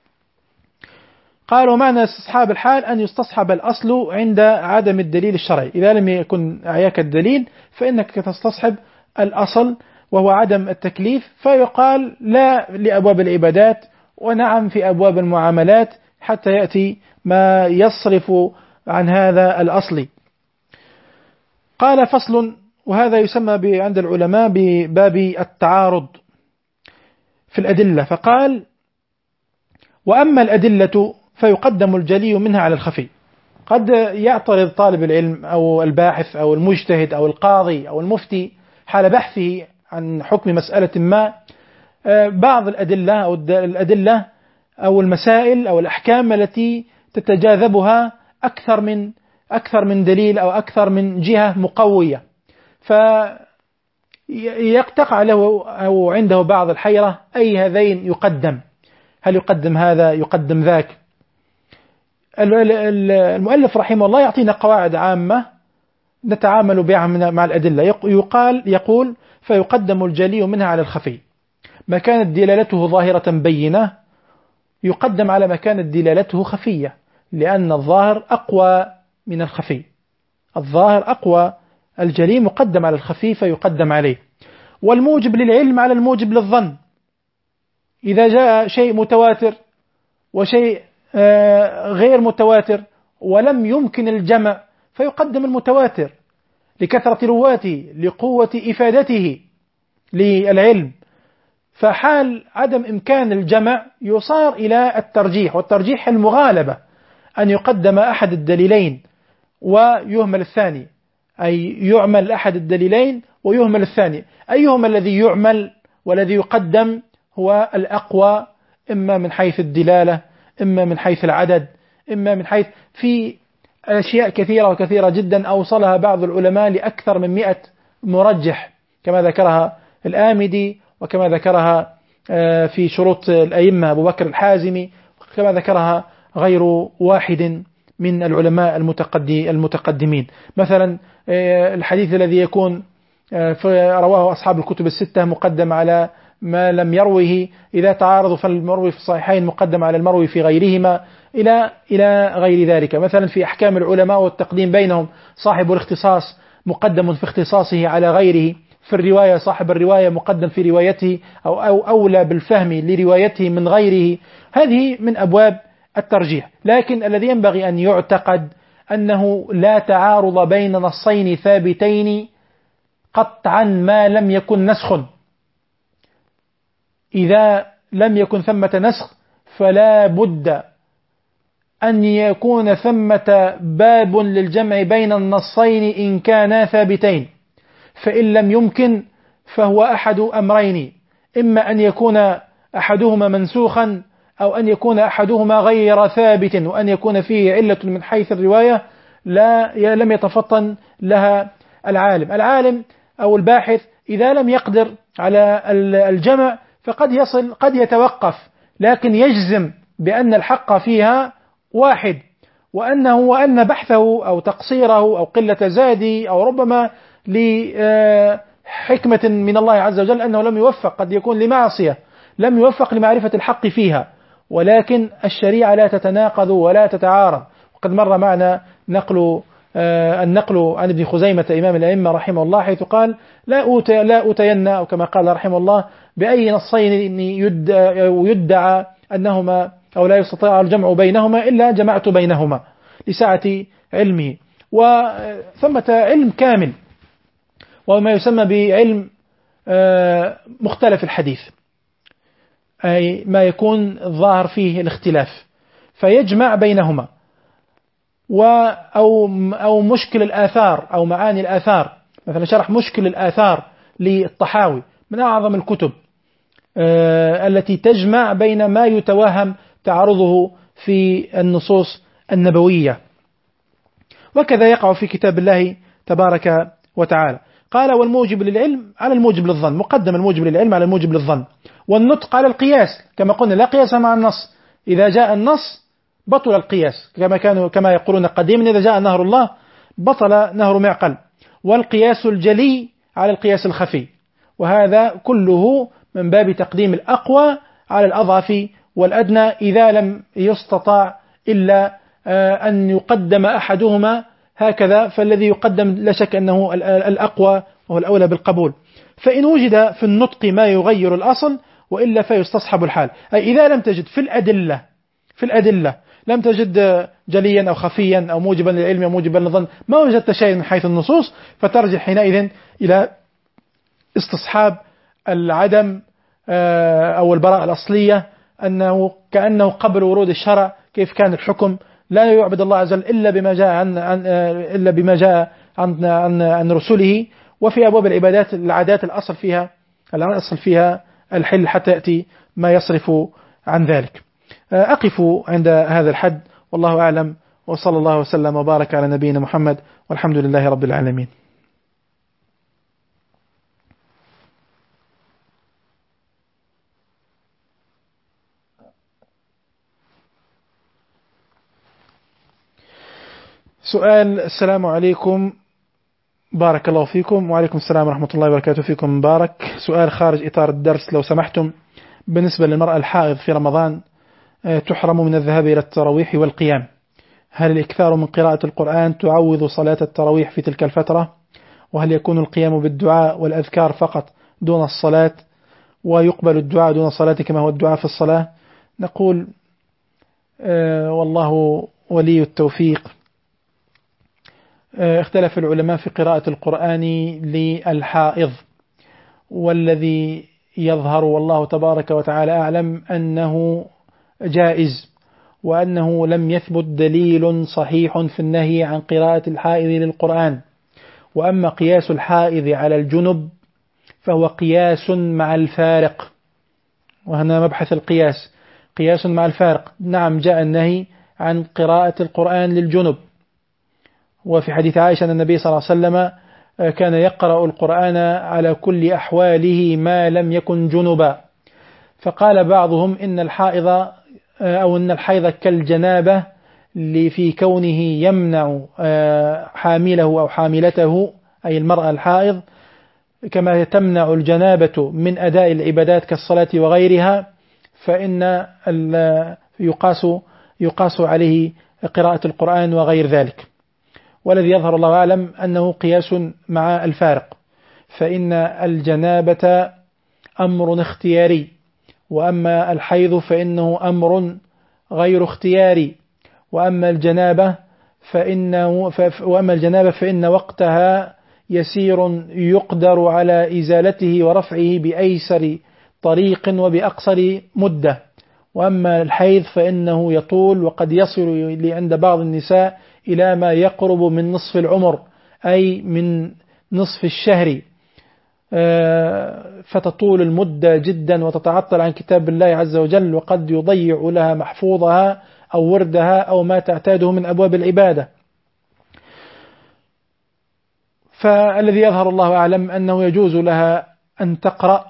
قال: ومعنى استصحاب الحال أن يستصحب الأصل عند عدم الدليل الشرعي. إذا لم يكن أعياك الدليل فإنك تستصحب الأصل وهو عدم التكليف، فيقال لا لأبواب العبادات ونعم في أبواب المعاملات حتى يأتي ما يصرف عن هذا الأصل. قال: فصل. وهذا يسمى عند العلماء بباب التعارض في الأدلة. فقال: وأما الأدلة فيقدم الجلي منها على الخفي. قد يعترض طالب العلم أو الباحث أو المجتهد أو القاضي أو المفتي حال بحثه عن حكم مسألة ما بعض الأدلة أو الأدلة أو المسائل أو الأحكام التي تتجاذبها أكثر من أكثر من دليل أو أكثر من جهة مقوية، فيقتقع له أو عنده بعض الحيرة: أي هذين يقدم؟ هل يقدم هذا يقدم ذاك؟ المؤلف رحمه الله يعطينا قواعد عامة نتعامل بها مع الأدلة. يقال يقول: فيقدم الجلي منها على الخفي. ما كانت دلالته ظاهرة بينة يقدم على ما كانت دلالته خفية، لأن الظاهر أقوى من الخفي. الظاهر أقوى، الجلي مقدم على الخفي فيقدم عليه. والموجب للعلم على الموجب للظن. إذا جاء شيء متواتر وشيء غير متواتر ولم يمكن الجمع فيقدم المتواتر لكثرة رواته لقوة إفادته للعلم. فحال عدم إمكان الجمع يصار إلى الترجيح، والترجيح المغالبة، أن يقدم أحد الدليلين ويهمل الثاني، أي يعمل أحد الدليلين ويهمل الثاني. أيهما الذي يعمل والذي يقدم هو الأقوى، إما من حيث الدلالة، إما من حيث العدد، إما من حيث في أشياء كثيرة وكثيرة جدا أوصلها بعض العلماء لأكثر من مئة مرجح، كما ذكرها الآمدي وكما ذكرها في شروط الأئمة أبو بكر الحازمي، كما ذكرها غير واحد من العلماء المتقدمين. مثلا الحديث الذي يكون رواه أصحاب الكتب الستة مقدم على ما لم يروه، إذا تعارضوا فالمروي في الصحيحين مقدم على المروي في غيرهما، إلى إلى غير ذلك. مثلا في أحكام العلماء والتقديم بينهم، صاحب الاختصاص مقدم في اختصاصه على غيره. في الرواية صاحب الرواية مقدم في روايته أو, أو أولى بالفهم لروايته من غيره. هذه من أبواب الترجيح. لكن الذي ينبغي أن يعتقد أنه لا تعارض بين نصين ثابتين قطعا ما لم يكن نسخ. إذا لم يكن ثمة نسخ فلا بد أن يكون ثمة باب للجمع بين النصين إن كانا ثابتين. فإن لم يمكن فهو أحد أمرين: إما أن يكون أحدهما منسوخا، أو أن يكون أحدهما غير ثابت، وأن يكون فيه علة من حيث الرواية لا لم يتفطن لها العالم. العالم أو الباحث إذا لم يقدر على الجمع فقد يصل قد يتوقف، لكن يجزم بأن الحق فيها واحد، وأنه وأن بحثه أو تقصيره أو قلة زادي أو ربما لحكمة من الله عز وجل أنه لم يوفق، قد يكون لمعصية لم يوفق لمعرفة الحق فيها. ولكن الشريعة لا تتناقض ولا تتعارض. وقد مر معنا نقل النقل عن ابن خزيمة إمام الأئمة رحمه الله، حيث قال: لا أوتي لا أوتين، أو كما قال رحمه الله: بأي نصين يدعى أنهما أو لا يستطيع الجمع بينهما إلا جمعت بينهما، لسعة علمه. وثمة علم كامل وما يسمى بعلم مختلف الحديث، أي ما يكون الظاهر فيه الاختلاف فيجمع بينهما، أو أو مشكل الآثار أو معاني الآثار. مثلا شرح مشكل الآثار للطحاوي من أعظم الكتب التي تجمع بين ما يتوهم تعرضه في النصوص النبوية. وكذا يقع في كتاب الله تبارك وتعالى. قال: والموجب للعلم على الموجب للظن. مقدم الموجب للعلم على الموجب للظن. والنطق على القياس، كما قلنا لا قياس مع النص. إذا جاء النص بطل القياس، كما كانوا كما يقولون قديما: إذا جاء نهر الله بطل نهر معقل. والقياس الجلي على القياس الخفي. وهذا كله من باب تقديم الأقوى على الأضعف والأدنى إذا لم يستطاع إلا أن يقدم أحدهما هكذا، فالذي يقدم لا شك أنه الأقوى وهو الأولى بالقبول. فإن وجد في النطق ما يغير الأصل وإلا فيستصحب الحال، أي إذا لم تجد في الأدلة في الأدلة لم تجد جليا أو خفيا أو موجبا للعلم أو موجبا للظن، ما وجدت شيء من حيث النصوص، فترجع حينئذ إلى استصحاب العدم أو البراءة الأصلية، أنه كأنه قبل ورود الشرع كيف كان الحكم، لا يعبد الله عز وجل إلا بما جاء عن, عن إلا بما جاء عن, عن, عن رسله. وفي أبواب العبادات العادات الأصل فيها الأصل فيها الحل حتى يأتي ما يصرف عن ذلك. أقف عند هذا الحد، والله أعلم، وصلى الله وسلم وبارك على نبينا محمد، والحمد لله رب العالمين. سؤال: السلام عليكم، بارك الله فيكم. وعليكم السلام ورحمة الله وبركاته، فيكم مبارك. سؤال خارج إطار الدرس لو سمحتم. بالنسبة للمرأة الحائض في رمضان تحرم من الذهاب إلى التراويح والقيام، هل الإكثار من قراءة القرآن تعوض صلاة التراويح في تلك الفترة؟ وهل يكون القيام بالدعاء والأذكار فقط دون الصلاة، ويقبل الدعاء دون الصلاة كما هو الدعاء في الصلاة؟ نقول آه والله ولي التوفيق. آه اختلف العلماء في قراءة القرآن للحائض، والذي يظهر والله تبارك وتعالى أعلم أنه جائز، وأنه لم يثبت دليل صحيح في النهي عن قراءة الحائض للقرآن. وأما قياس الحائض على الجنب فهو قياس مع الفارق، وهنا مبحث القياس، قياس مع الفارق. نعم جاء النهي عن قراءة القرآن للجنب، وفي حديث عائشة أن النبي صلى الله عليه وسلم كان يقرأ القرآن على كل أحواله ما لم يكن جنبا. فقال بعضهم إن الحائض أو إن الحيض كالجنابة في كونه يمنع حامله أو حاملته، أي المرأة الحائض، كما تمنع الجنابة من أداء العبادات كالصلاة وغيرها، فإن يقاس يقاس عليه قراءة القرآن وغير ذلك. والذي يظهر الله أعلم أنه قياس مع الفارق، فإن الجنابة أمر اختياري، وأما الحيض فإنه أمر غير اختياري. وأما الجنابة فإنه وأما الجنابة فإن وقتها يسير يقدر على إزالته ورفعه بأيسر طريق وبأقصر مدة. وأما الحيض فإنه يطول، وقد يصل عند بعض النساء إلى ما يقرب من نصف العمر، أي من نصف الشهر، فتطول المدة جدا وتتعطل عن كتاب الله عز وجل، وقد يضيع لها محفوظها أو وردها أو ما تعتاده من أبواب العبادة. فالذي يظهر الله أعلم أنه يجوز لها أن تقرأ،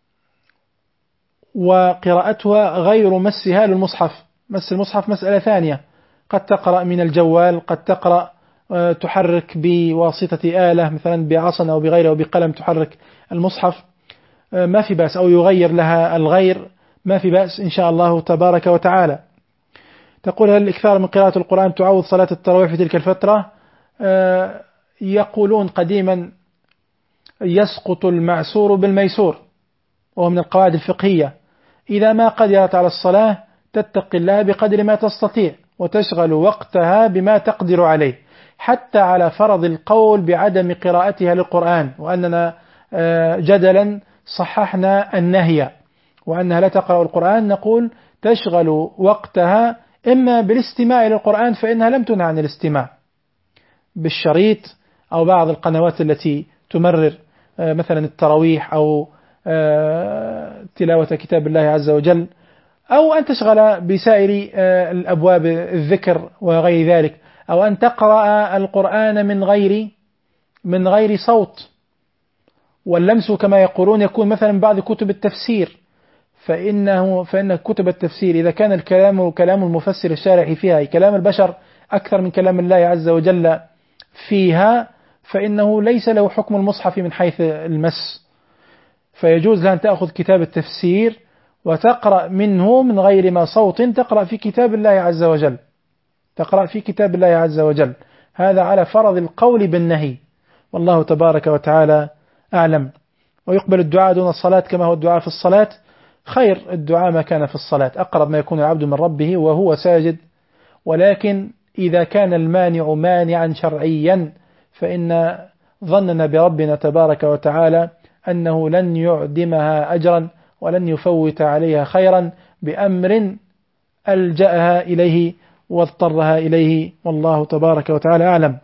وقراءتها غير مسها للمصحف. مس المصحف مسألة ثانية، قد تقرأ من الجوال، قد تقرأ تحرك بواسطة آلة مثلا بعصا أو بغيره أو بقلم تحرك المصحف، ما في بأس، أو يغير لها الغير، ما في بأس إن شاء الله تبارك وتعالى. تقول: هل الإكثار من قراءة القرآن تعوض صلاة التراويح في تلك الفترة؟ يقولون قديما يسقط المعسور بالميسور، وهو من القواعد الفقهية. إذا ما قدرت على الصلاة تتقي الله بقدر ما تستطيع، وتشغل وقتها بما تقدر عليه، حتى على فرض القول بعدم قراءتها للقرآن، وأننا جدلا صححنا النهي وأنها لا تقرأ القرآن، نقول تشغل وقتها إما بالاستماع للقرآن، فإنها لم تنهى عن الاستماع بالشريط أو بعض القنوات التي تمرر مثلا التراويح أو تلاوة كتاب الله عز وجل، أو أن تشغل بسائر الأبواب الذكر وغير ذلك، أو أن تقرأ القرآن من غير من غير صوت. واللمس كما يقولون يكون مثلا بعض كتب التفسير، فإنه فإن كتب التفسير إذا كان الكلام كلام المفسر الشارح فيها كلام البشر أكثر من كلام الله عز وجل فيها، فإنه ليس له حكم المصحف من حيث المس. فيجوز لها أن تأخذ كتاب التفسير وتقرأ منه من غير ما صوت، تقرأ في كتاب الله عز وجل، تقرأ في كتاب الله عز وجل. هذا على فرض القول بالنهي، والله تبارك وتعالى أعلم. ويقبل الدعاء دون الصلاة كما هو الدعاء في الصلاة، خير الدعاء ما كان في الصلاة، أقرب ما يكون العبد من ربه وهو ساجد. ولكن إذا كان المانع مانعا شرعيا فإن ظننا بربنا تبارك وتعالى أنه لن يعدمها أجرا ولن يفوت عليها خيرا بأمر ألجأها إليه واضطرها إليه، والله تبارك وتعالى أعلم.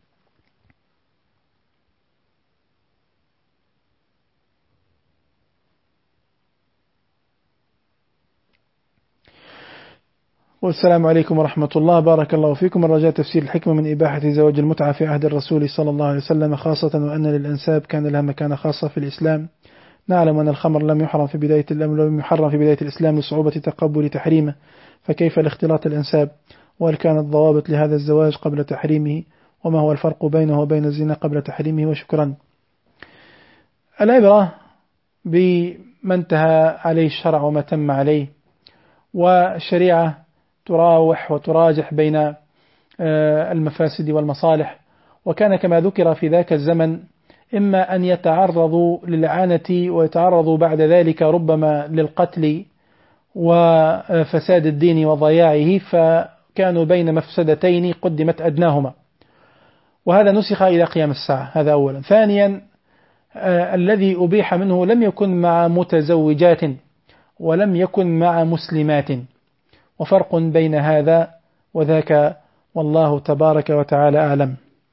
والسلام عليكم ورحمة الله، بارك الله فيكم. الرجاء تفسير الحكمة من إباحة زواج المتعة في عهد الرسول صلى الله عليه وسلم خاصة، وأن للأنساب كان لها مكانة خاصة في الإسلام. نعلم أن الخمر لم يحرم في بداية لم يحرم في بداية الإسلام لصعوبة تقبل تحريمه، فكيف الاختلاط الأنساب؟ وهل كانت ضوابط لهذا الزواج قبل تحريمه؟ وما هو الفرق بينه وبين الزنا قبل تحريمه؟ وشكرا. العبرة بما انتهى عليه الشرع وما تم عليه، والشريعة تراوح وتراجح بين المفاسد والمصالح. وكان كما ذكر في ذاك الزمن إما أن يتعرضوا للعنة ويتعرضوا بعد ذلك ربما للقتل وفساد الدين وضياعه، فكانوا بين مفسدتين قدمت أدناهما، وهذا نسخ إلى قيام الساعة. هذا أولا. ثانيا، الذي أبيح منه لم يكن مع متزوجات ولم يكن مع مسلمات، وفرق بين هذا وذاك، والله تبارك وتعالى أعلم.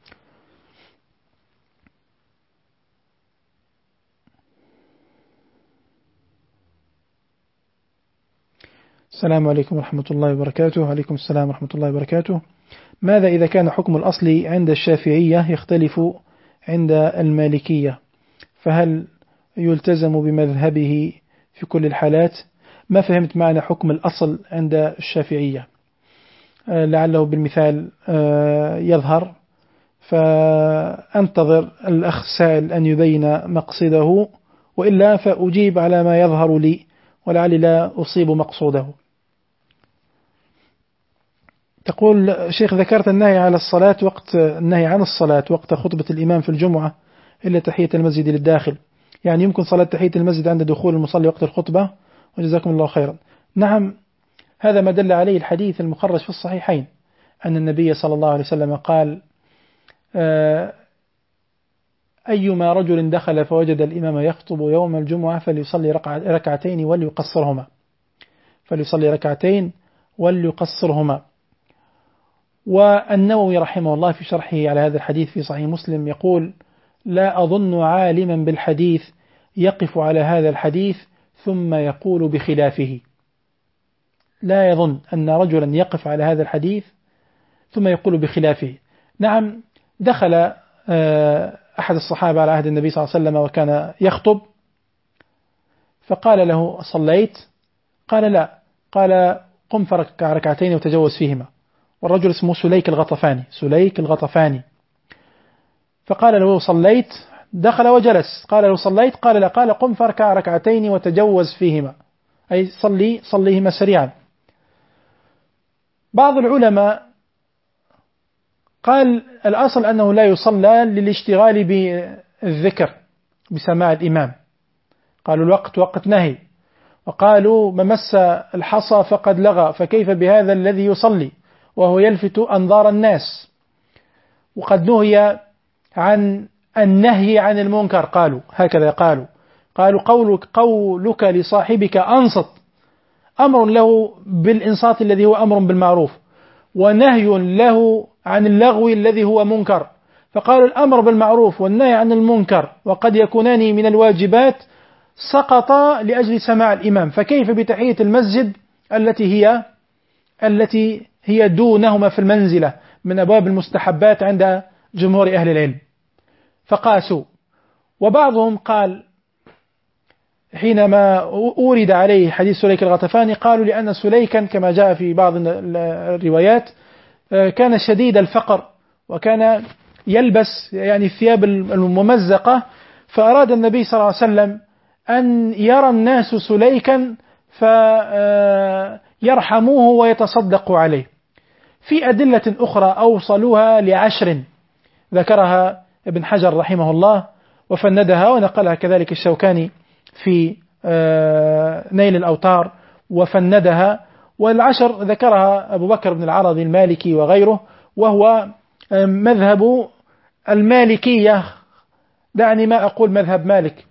السلام عليكم ورحمة الله وبركاته. وعليكم السلام ورحمة الله وبركاته. ماذا إذا كان حكم الأصل عند الشافعية يختلف عند المالكية، فهل يلتزم بمذهبه في كل الحالات؟ ما فهمت معنى حكم الأصل عند الشافعية، لعله بالمثال يظهر، فأنتظر الأخ سائل أن يبين مقصده، وإلا فأجيب على ما يظهر لي ولعلي لا أصيب مقصوده. تقول شيخ: ذكرت النهي على الصلاة وقت النهي عن الصلاة وقت خطبة الإمام في الجمعة إلا تحية المسجد للداخل، يعني يمكن صلاة تحية المسجد عند دخول المصلي وقت الخطبة؟ وجزاكم الله خيرا. نعم، هذا ما دل عليه الحديث المخرج في الصحيحين أن النبي صلى الله عليه وسلم قال: أيما رجل دخل فوجد الإمام يخطب يوم الجمعة فليصلي ركعتين وليقصرهما فليصلي ركعتين وليقصرهما. والنووي رحمه الله في شرحه على هذا الحديث في صحيح مسلم يقول: لا أظن عالما بالحديث يقف على هذا الحديث ثم يقول بخلافه. لا يظن أن رجلا يقف على هذا الحديث ثم يقول بخلافه. نعم، دخل أحد الصحابة على عهد النبي صلى الله عليه وسلم وكان يخطب، فقال له: صليت؟ قال: لا. قال: قم فركع ركعتين وتجوز فيهما. والرجل اسمه سليك الغطفاني سليك الغطفاني فقال له: صليت؟ دخل وجلس. قال له: صليت؟ قال: لا. قال: قم فركع ركعتين وتجوز فيهما، أي صلي صليهما سريعا. بعض العلماء قال الأصل أنه لا يصلى للاشتغال بالذكر بسماع الإمام، قالوا الوقت وقت نهي، وقالوا: ممس الحصى فقد لغى، فكيف بهذا الذي يصلي وهو يلفت أنظار الناس؟ وقد نهي عن النهي عن المنكر، قالوا هكذا، قالوا قالوا قولك, قولك لصاحبك أنصت أمر له بالإنصات الذي هو أمر بالمعروف، ونهي له عن اللغو الذي هو منكر. فقالوا الأمر بالمعروف والنهي عن المنكر وقد يكونان من الواجبات سقط لأجل سماع الإمام، فكيف بتحية المسجد التي هي التي هي دونهما في المنزلة من أبواب المستحبات عند جمهور أهل العلم؟ فقاسوا. وبعضهم قال حينما أورد عليه حديث سليك الغطفاني، قالوا لأن سليكا كما جاء في بعض الروايات كان شديد الفقر وكان يلبس يعني الثياب الممزقة، فأراد النبي صلى الله عليه وسلم أن يرى الناس سليكا فيرحموه ويتصدقوا عليه. في أدلة أخرى أوصلوها لعشر ذكرها ابن حجر رحمه الله وفندها ونقلها كذلك الشوكاني في نيل الأوتار وفندها، والعشر ذكرها أبو بكر بن العربي المالكي وغيره، وهو مذهب المالكية، دعني ما أقول مذهب مالك.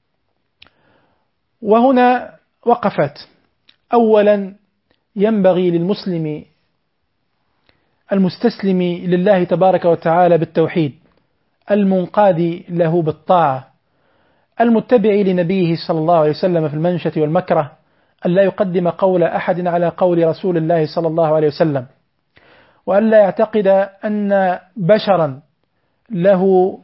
وهنا وقفت. أولا ينبغي للمسلم المستسلم لله تبارك وتعالى بالتوحيد المنقاد له بالطاعة المتبع لنبيه صلى الله عليه وسلم في المنشة والمكره أن لا يقدم قول أحد على قول رسول الله صلى الله عليه وسلم، وأن لا يعتقد أن بشرا له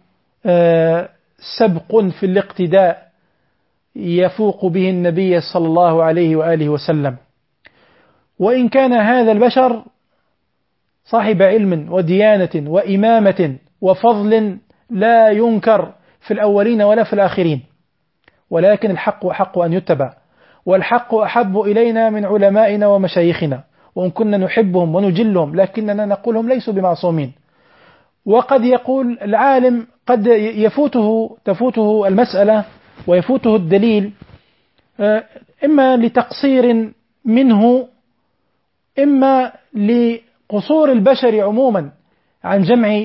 سبق في الاقتداء يفوق به النبي صلى الله عليه وآله وسلم، وإن كان هذا البشر صاحب علم وديانة وإمامة وفضل لا ينكر في الأولين ولا في الآخرين، ولكن الحق أحق أن يتبع، والحق أحب إلينا من علمائنا ومشايخنا، وإن كنا نحبهم ونجلهم لكننا نقولهم ليسوا بمعصومين. وقد يقول العالم قد يفوته تفوته المسألة ويفوته الدليل، إما لتقصير منه إما لقصور البشر عموما عن جمع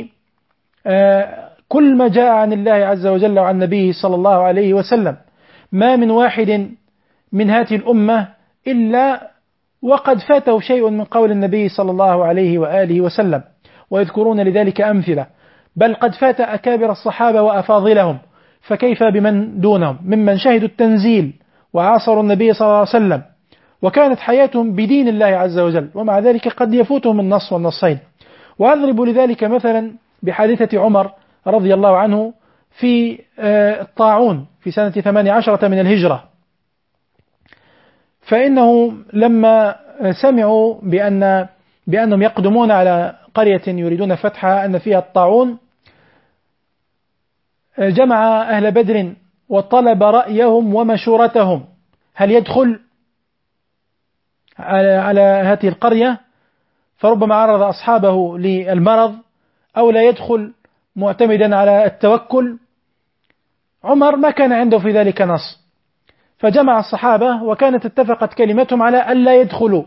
كل ما جاء عن الله عز وجل وعن نبيه صلى الله عليه وسلم. ما من واحد من هذه الأمة إلا وقد فاته شيء من قول النبي صلى الله عليه وآله وسلم، ويذكرون لذلك أمثلة، بل قد فات أكابر الصحابة وأفاضلهم، فكيف بمن دونهم ممن شهدوا التنزيل وعاصروا النبي صلى الله عليه وسلم وكانت حياتهم بدين الله عز وجل، ومع ذلك قد يفوتهم النص والنصين. وأضرب لذلك مثلا بحادثة عمر رضي الله عنه في الطاعون في سنة ثمان عشرة من الهجرة، فإنه لما سمعوا بأن بأنهم يقدمون على قرية يريدون فتحها أن فيها الطاعون، جمع أهل بدر وطلب رأيهم ومشورتهم، هل يدخل على هذه القرية فربما عرض أصحابه للمرض أو لا يدخل معتمدا على التوكل. عمر ما كان عنده في ذلك نص، فجمع الصحابة وكانت اتفقت كلمتهم على ألا يدخلوا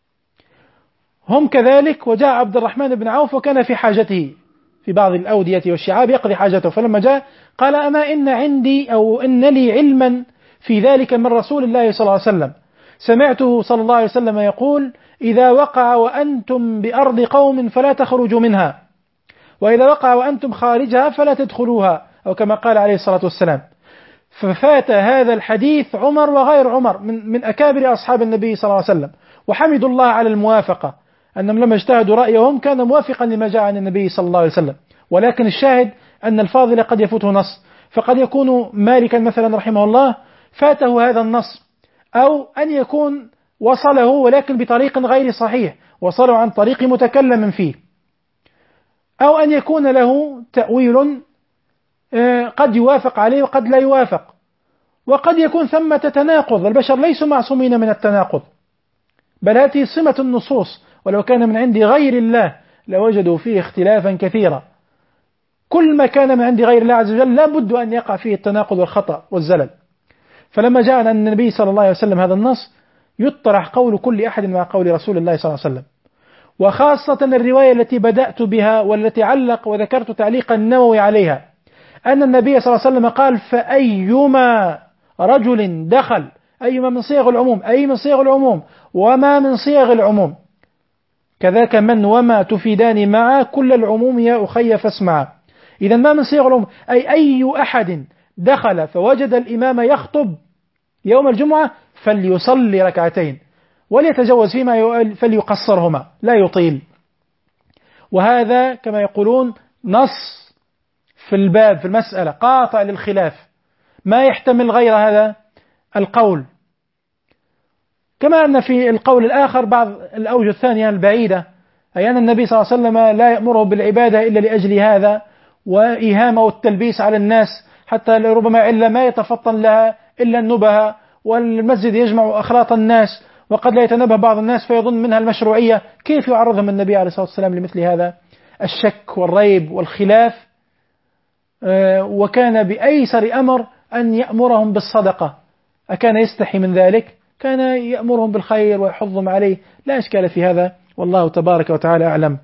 هم كذلك، وجاء عبد الرحمن بن عوف وكان في حاجته في بعض الأودية والشعاب يقضي حاجته، فلما جاء قال أما إن عندي أو إن لي علما في ذلك من رسول الله صلى الله عليه وسلم، سمعته صلى الله عليه وسلم يقول إذا وقع وأنتم بأرض قوم فلا تخرجوا منها، وإذا وقع وأنتم خارجها فلا تدخلوها، أو كما قال عليه الصلاة والسلام. ففات هذا الحديث عمر وغير عمر من, من أكابر أصحاب النبي صلى الله عليه وسلم، وحمدوا الله على الموافقة أنهم لما اجتهدوا رأيهم كان موافقا لما جاء عن النبي صلى الله عليه وسلم. ولكن الشاهد أن الفاضل قد يفوته نص، فقد يكون مالكا مثلا رحمه الله فاته هذا النص، أو أن يكون وصله ولكن بطريق غير صحيح، وصله عن طريق متكلم فيه، أو أن يكون له تأويل قد يوافق عليه وقد لا يوافق، وقد يكون ثمة تناقض، البشر ليسوا معصومين من التناقض، بل هذه صمة النصوص، ولو كان من عند غير الله لوجدوا فيه اختلافا كثيرا. كل ما كان من عند غير الله عز وجل لا بد أن يقع فيه التناقض والخطأ والزلل. فلما جاء عن النبي صلى الله عليه وسلم هذا النص يطرح قول كل أحد مع قول رسول الله صلى الله عليه وسلم، وخاصة الرواية التي بدأت بها والتي علق وذكرت تعليق النووي عليها، أن النبي صلى الله عليه وسلم قال فأيما رجل دخل، أيما من صيغ العموم، أي من صيغ العموم وما من صيغ العموم، كذاك من وما تفيدان مع كل العموم يا أخي فاسمع. إذا ما من صيغ العموم أي أي أحد دخل فوجد الإمام يخطب يوم الجمعة فليصلي ركعتين وليتجوز فيما فليقصرهما لا يطيل. وهذا كما يقولون نص في الباب في المسألة قاطع للخلاف، ما يحتمل غير هذا القول. كما أن في القول الآخر بعض الأوجه الثانية البعيدة، أي أن النبي صلى الله عليه وسلم لا يأمره بالعبادة إلا لأجل هذا، وإيهامه التلبيس على الناس حتى ربما علة ما يتفطن لها إلا النبهة، والمسجد يجمع أخلاط الناس، وقد لا يتنبه بعض الناس فيظن منها المشروعية. كيف يعرضهم النبي عليه الصلاة والسلام لمثل هذا الشك والريب والخلاف؟ وكان بأيسر أمر أن يأمرهم بالصدقة، أكان يستحي من ذلك؟ كان يأمرهم بالخير ويحضهم عليه، لا إشكال في هذا، والله تبارك وتعالى أعلم.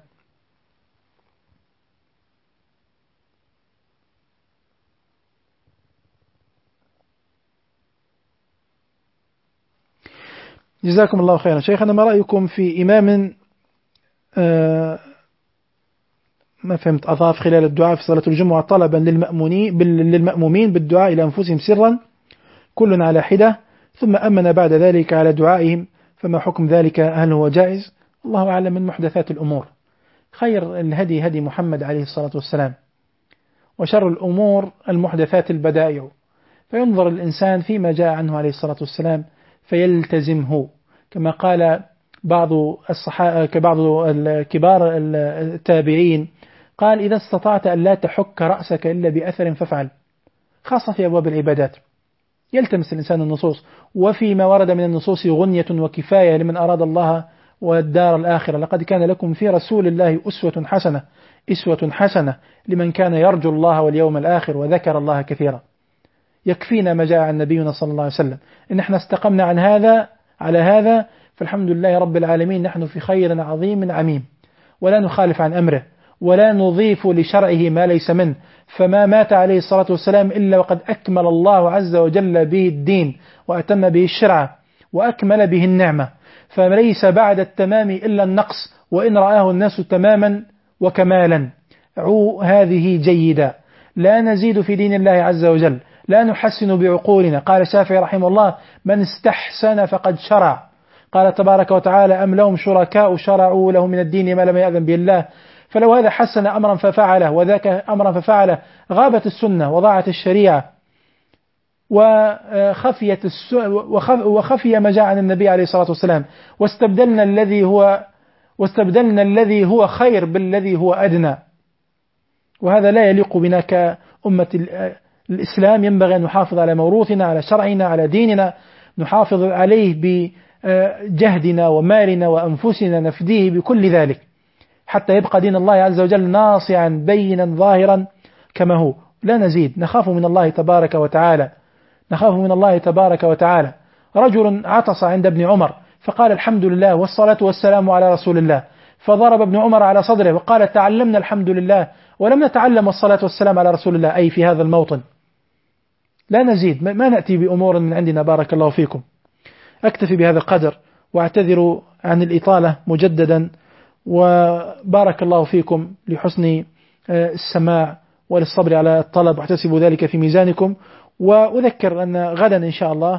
جزاكم الله خيرا. شيخنا، ما رأيكم في إمام آه ما فهمت أضاف خلال الدعاء في صلاة الجمعة طلبا للمأمومين بالدعاء إلى أنفسهم سرا كل على حدة، ثم أمن بعد ذلك على دعائهم، فما حكم ذلك؟ هل هو جائز؟ الله أعلم. من محدثات الأمور خير الهدي هدي محمد عليه الصلاة والسلام، وشر الأمور المحدثات البدائع، فينظر الإنسان فيما جاء عنه عليه الصلاة والسلام فيلتزمه، كما قال بعض الصحابة كبعض الكبار التابعين، قال: إذا استطعت أن لا تحك رأسك إلا بأثر فافعل، خاصة في أبواب العبادات. يلتمس الإنسان النصوص، وفيما ورد من النصوص غنية وكفاية لمن أراد الله والدار الآخرة. لقد كان لكم في رسول الله أسوة حسنة أسوة حسنة لمن كان يرجو الله واليوم الآخر وذكر الله كثيرا. يكفينا ما جاء عن نبينا صلى الله عليه وسلم. إن احنا استقمنا عن هذا على هذا فالحمد لله رب العالمين، نحن في خير عظيم عميم، ولا نخالف عن أمره، ولا نضيف لشرعه ما ليس منه. فما مات عليه الصلاة والسلام إلا وقد أكمل الله عز وجل به الدين، وأتم به الشرع، وأكمل به النعمة، فليس بعد التمام إلا النقص، وإن رآه الناس تماما وكمالا. عو هذه جيدة، لا نزيد في دين الله عز وجل، لا نحسن بعقولنا. قال الشافعي رحمه الله: من استحسن فقد شرع. قال تبارك وتعالى: أم لهم شركاء شرعوا لهم من الدين ما لم يأذن به الله. فلو هذا حسن أمرا ففعله وذاك أمرا ففعله غابت السنة وضاعت الشريعة، وخفيت وخفي ما جاء عن النبي عليه الصلاة والسلام، واستبدلنا الذي هو واستبدلنا الذي هو خير بالذي هو أدنى. وهذا لا يليق بنا كأمة الإسلام. ينبغي أن نحافظ على موروثنا، على شرعنا، على ديننا، نحافظ عليه بجهدنا ومالنا وأنفسنا، نفديه بكل ذلك حتى يبقى دين الله عز وجل ناصعا بينا ظاهرا كما هو. لا نزيد، نخاف من الله تبارك وتعالى، نخاف من الله تبارك وتعالى. رجل عطس عند ابن عمر فقال: الحمد لله والصلاة والسلام على رسول الله، فضرب ابن عمر على صدره وقال: تعلمنا الحمد لله ولم نتعلم الصلاة والسلام على رسول الله، أي في هذا الموطن. لا نزيد، ما نأتي بأمور من عندنا. بارك الله فيكم. أكتفي بهذا القدر وأعتذر عن الإطالة مجددا، وبارك الله فيكم لحسن السماع وللصبر على الطلب، واحتسبوا ذلك في ميزانكم. وأذكر أن غدا إن شاء الله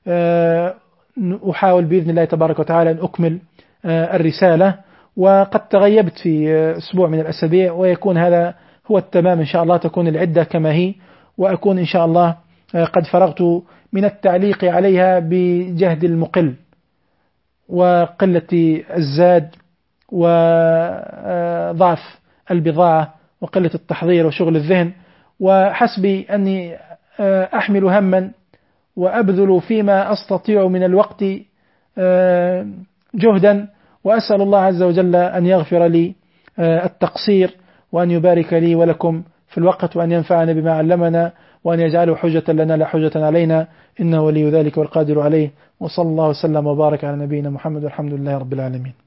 أحاول بإذن الله تبارك وتعالى أن أكمل الرسالة، وقد تغيبت في أسبوع من الأسابيع، ويكون هذا هو التمام إن شاء الله، تكون العدة كما هي، وأكون إن شاء الله قد فرغت من التعليق عليها بجهد المقل وقلة الزاد وضعف البضاعة وقلة التحضير وشغل الذهن، وحسبي أني أحمل هما وأبذل فيما أستطيع من الوقت جهدا، وأسأل الله عز وجل أن يغفر لي التقصير، وأن يبارك لي ولكم في الوقت، وأن ينفعنا بما علمنا، وأن يجعله حجة لنا لا حجة علينا، إنه ولي ذلك والقادر عليه. وصلى الله وسلم وبارك على نبينا محمد والحمد لله رب العالمين.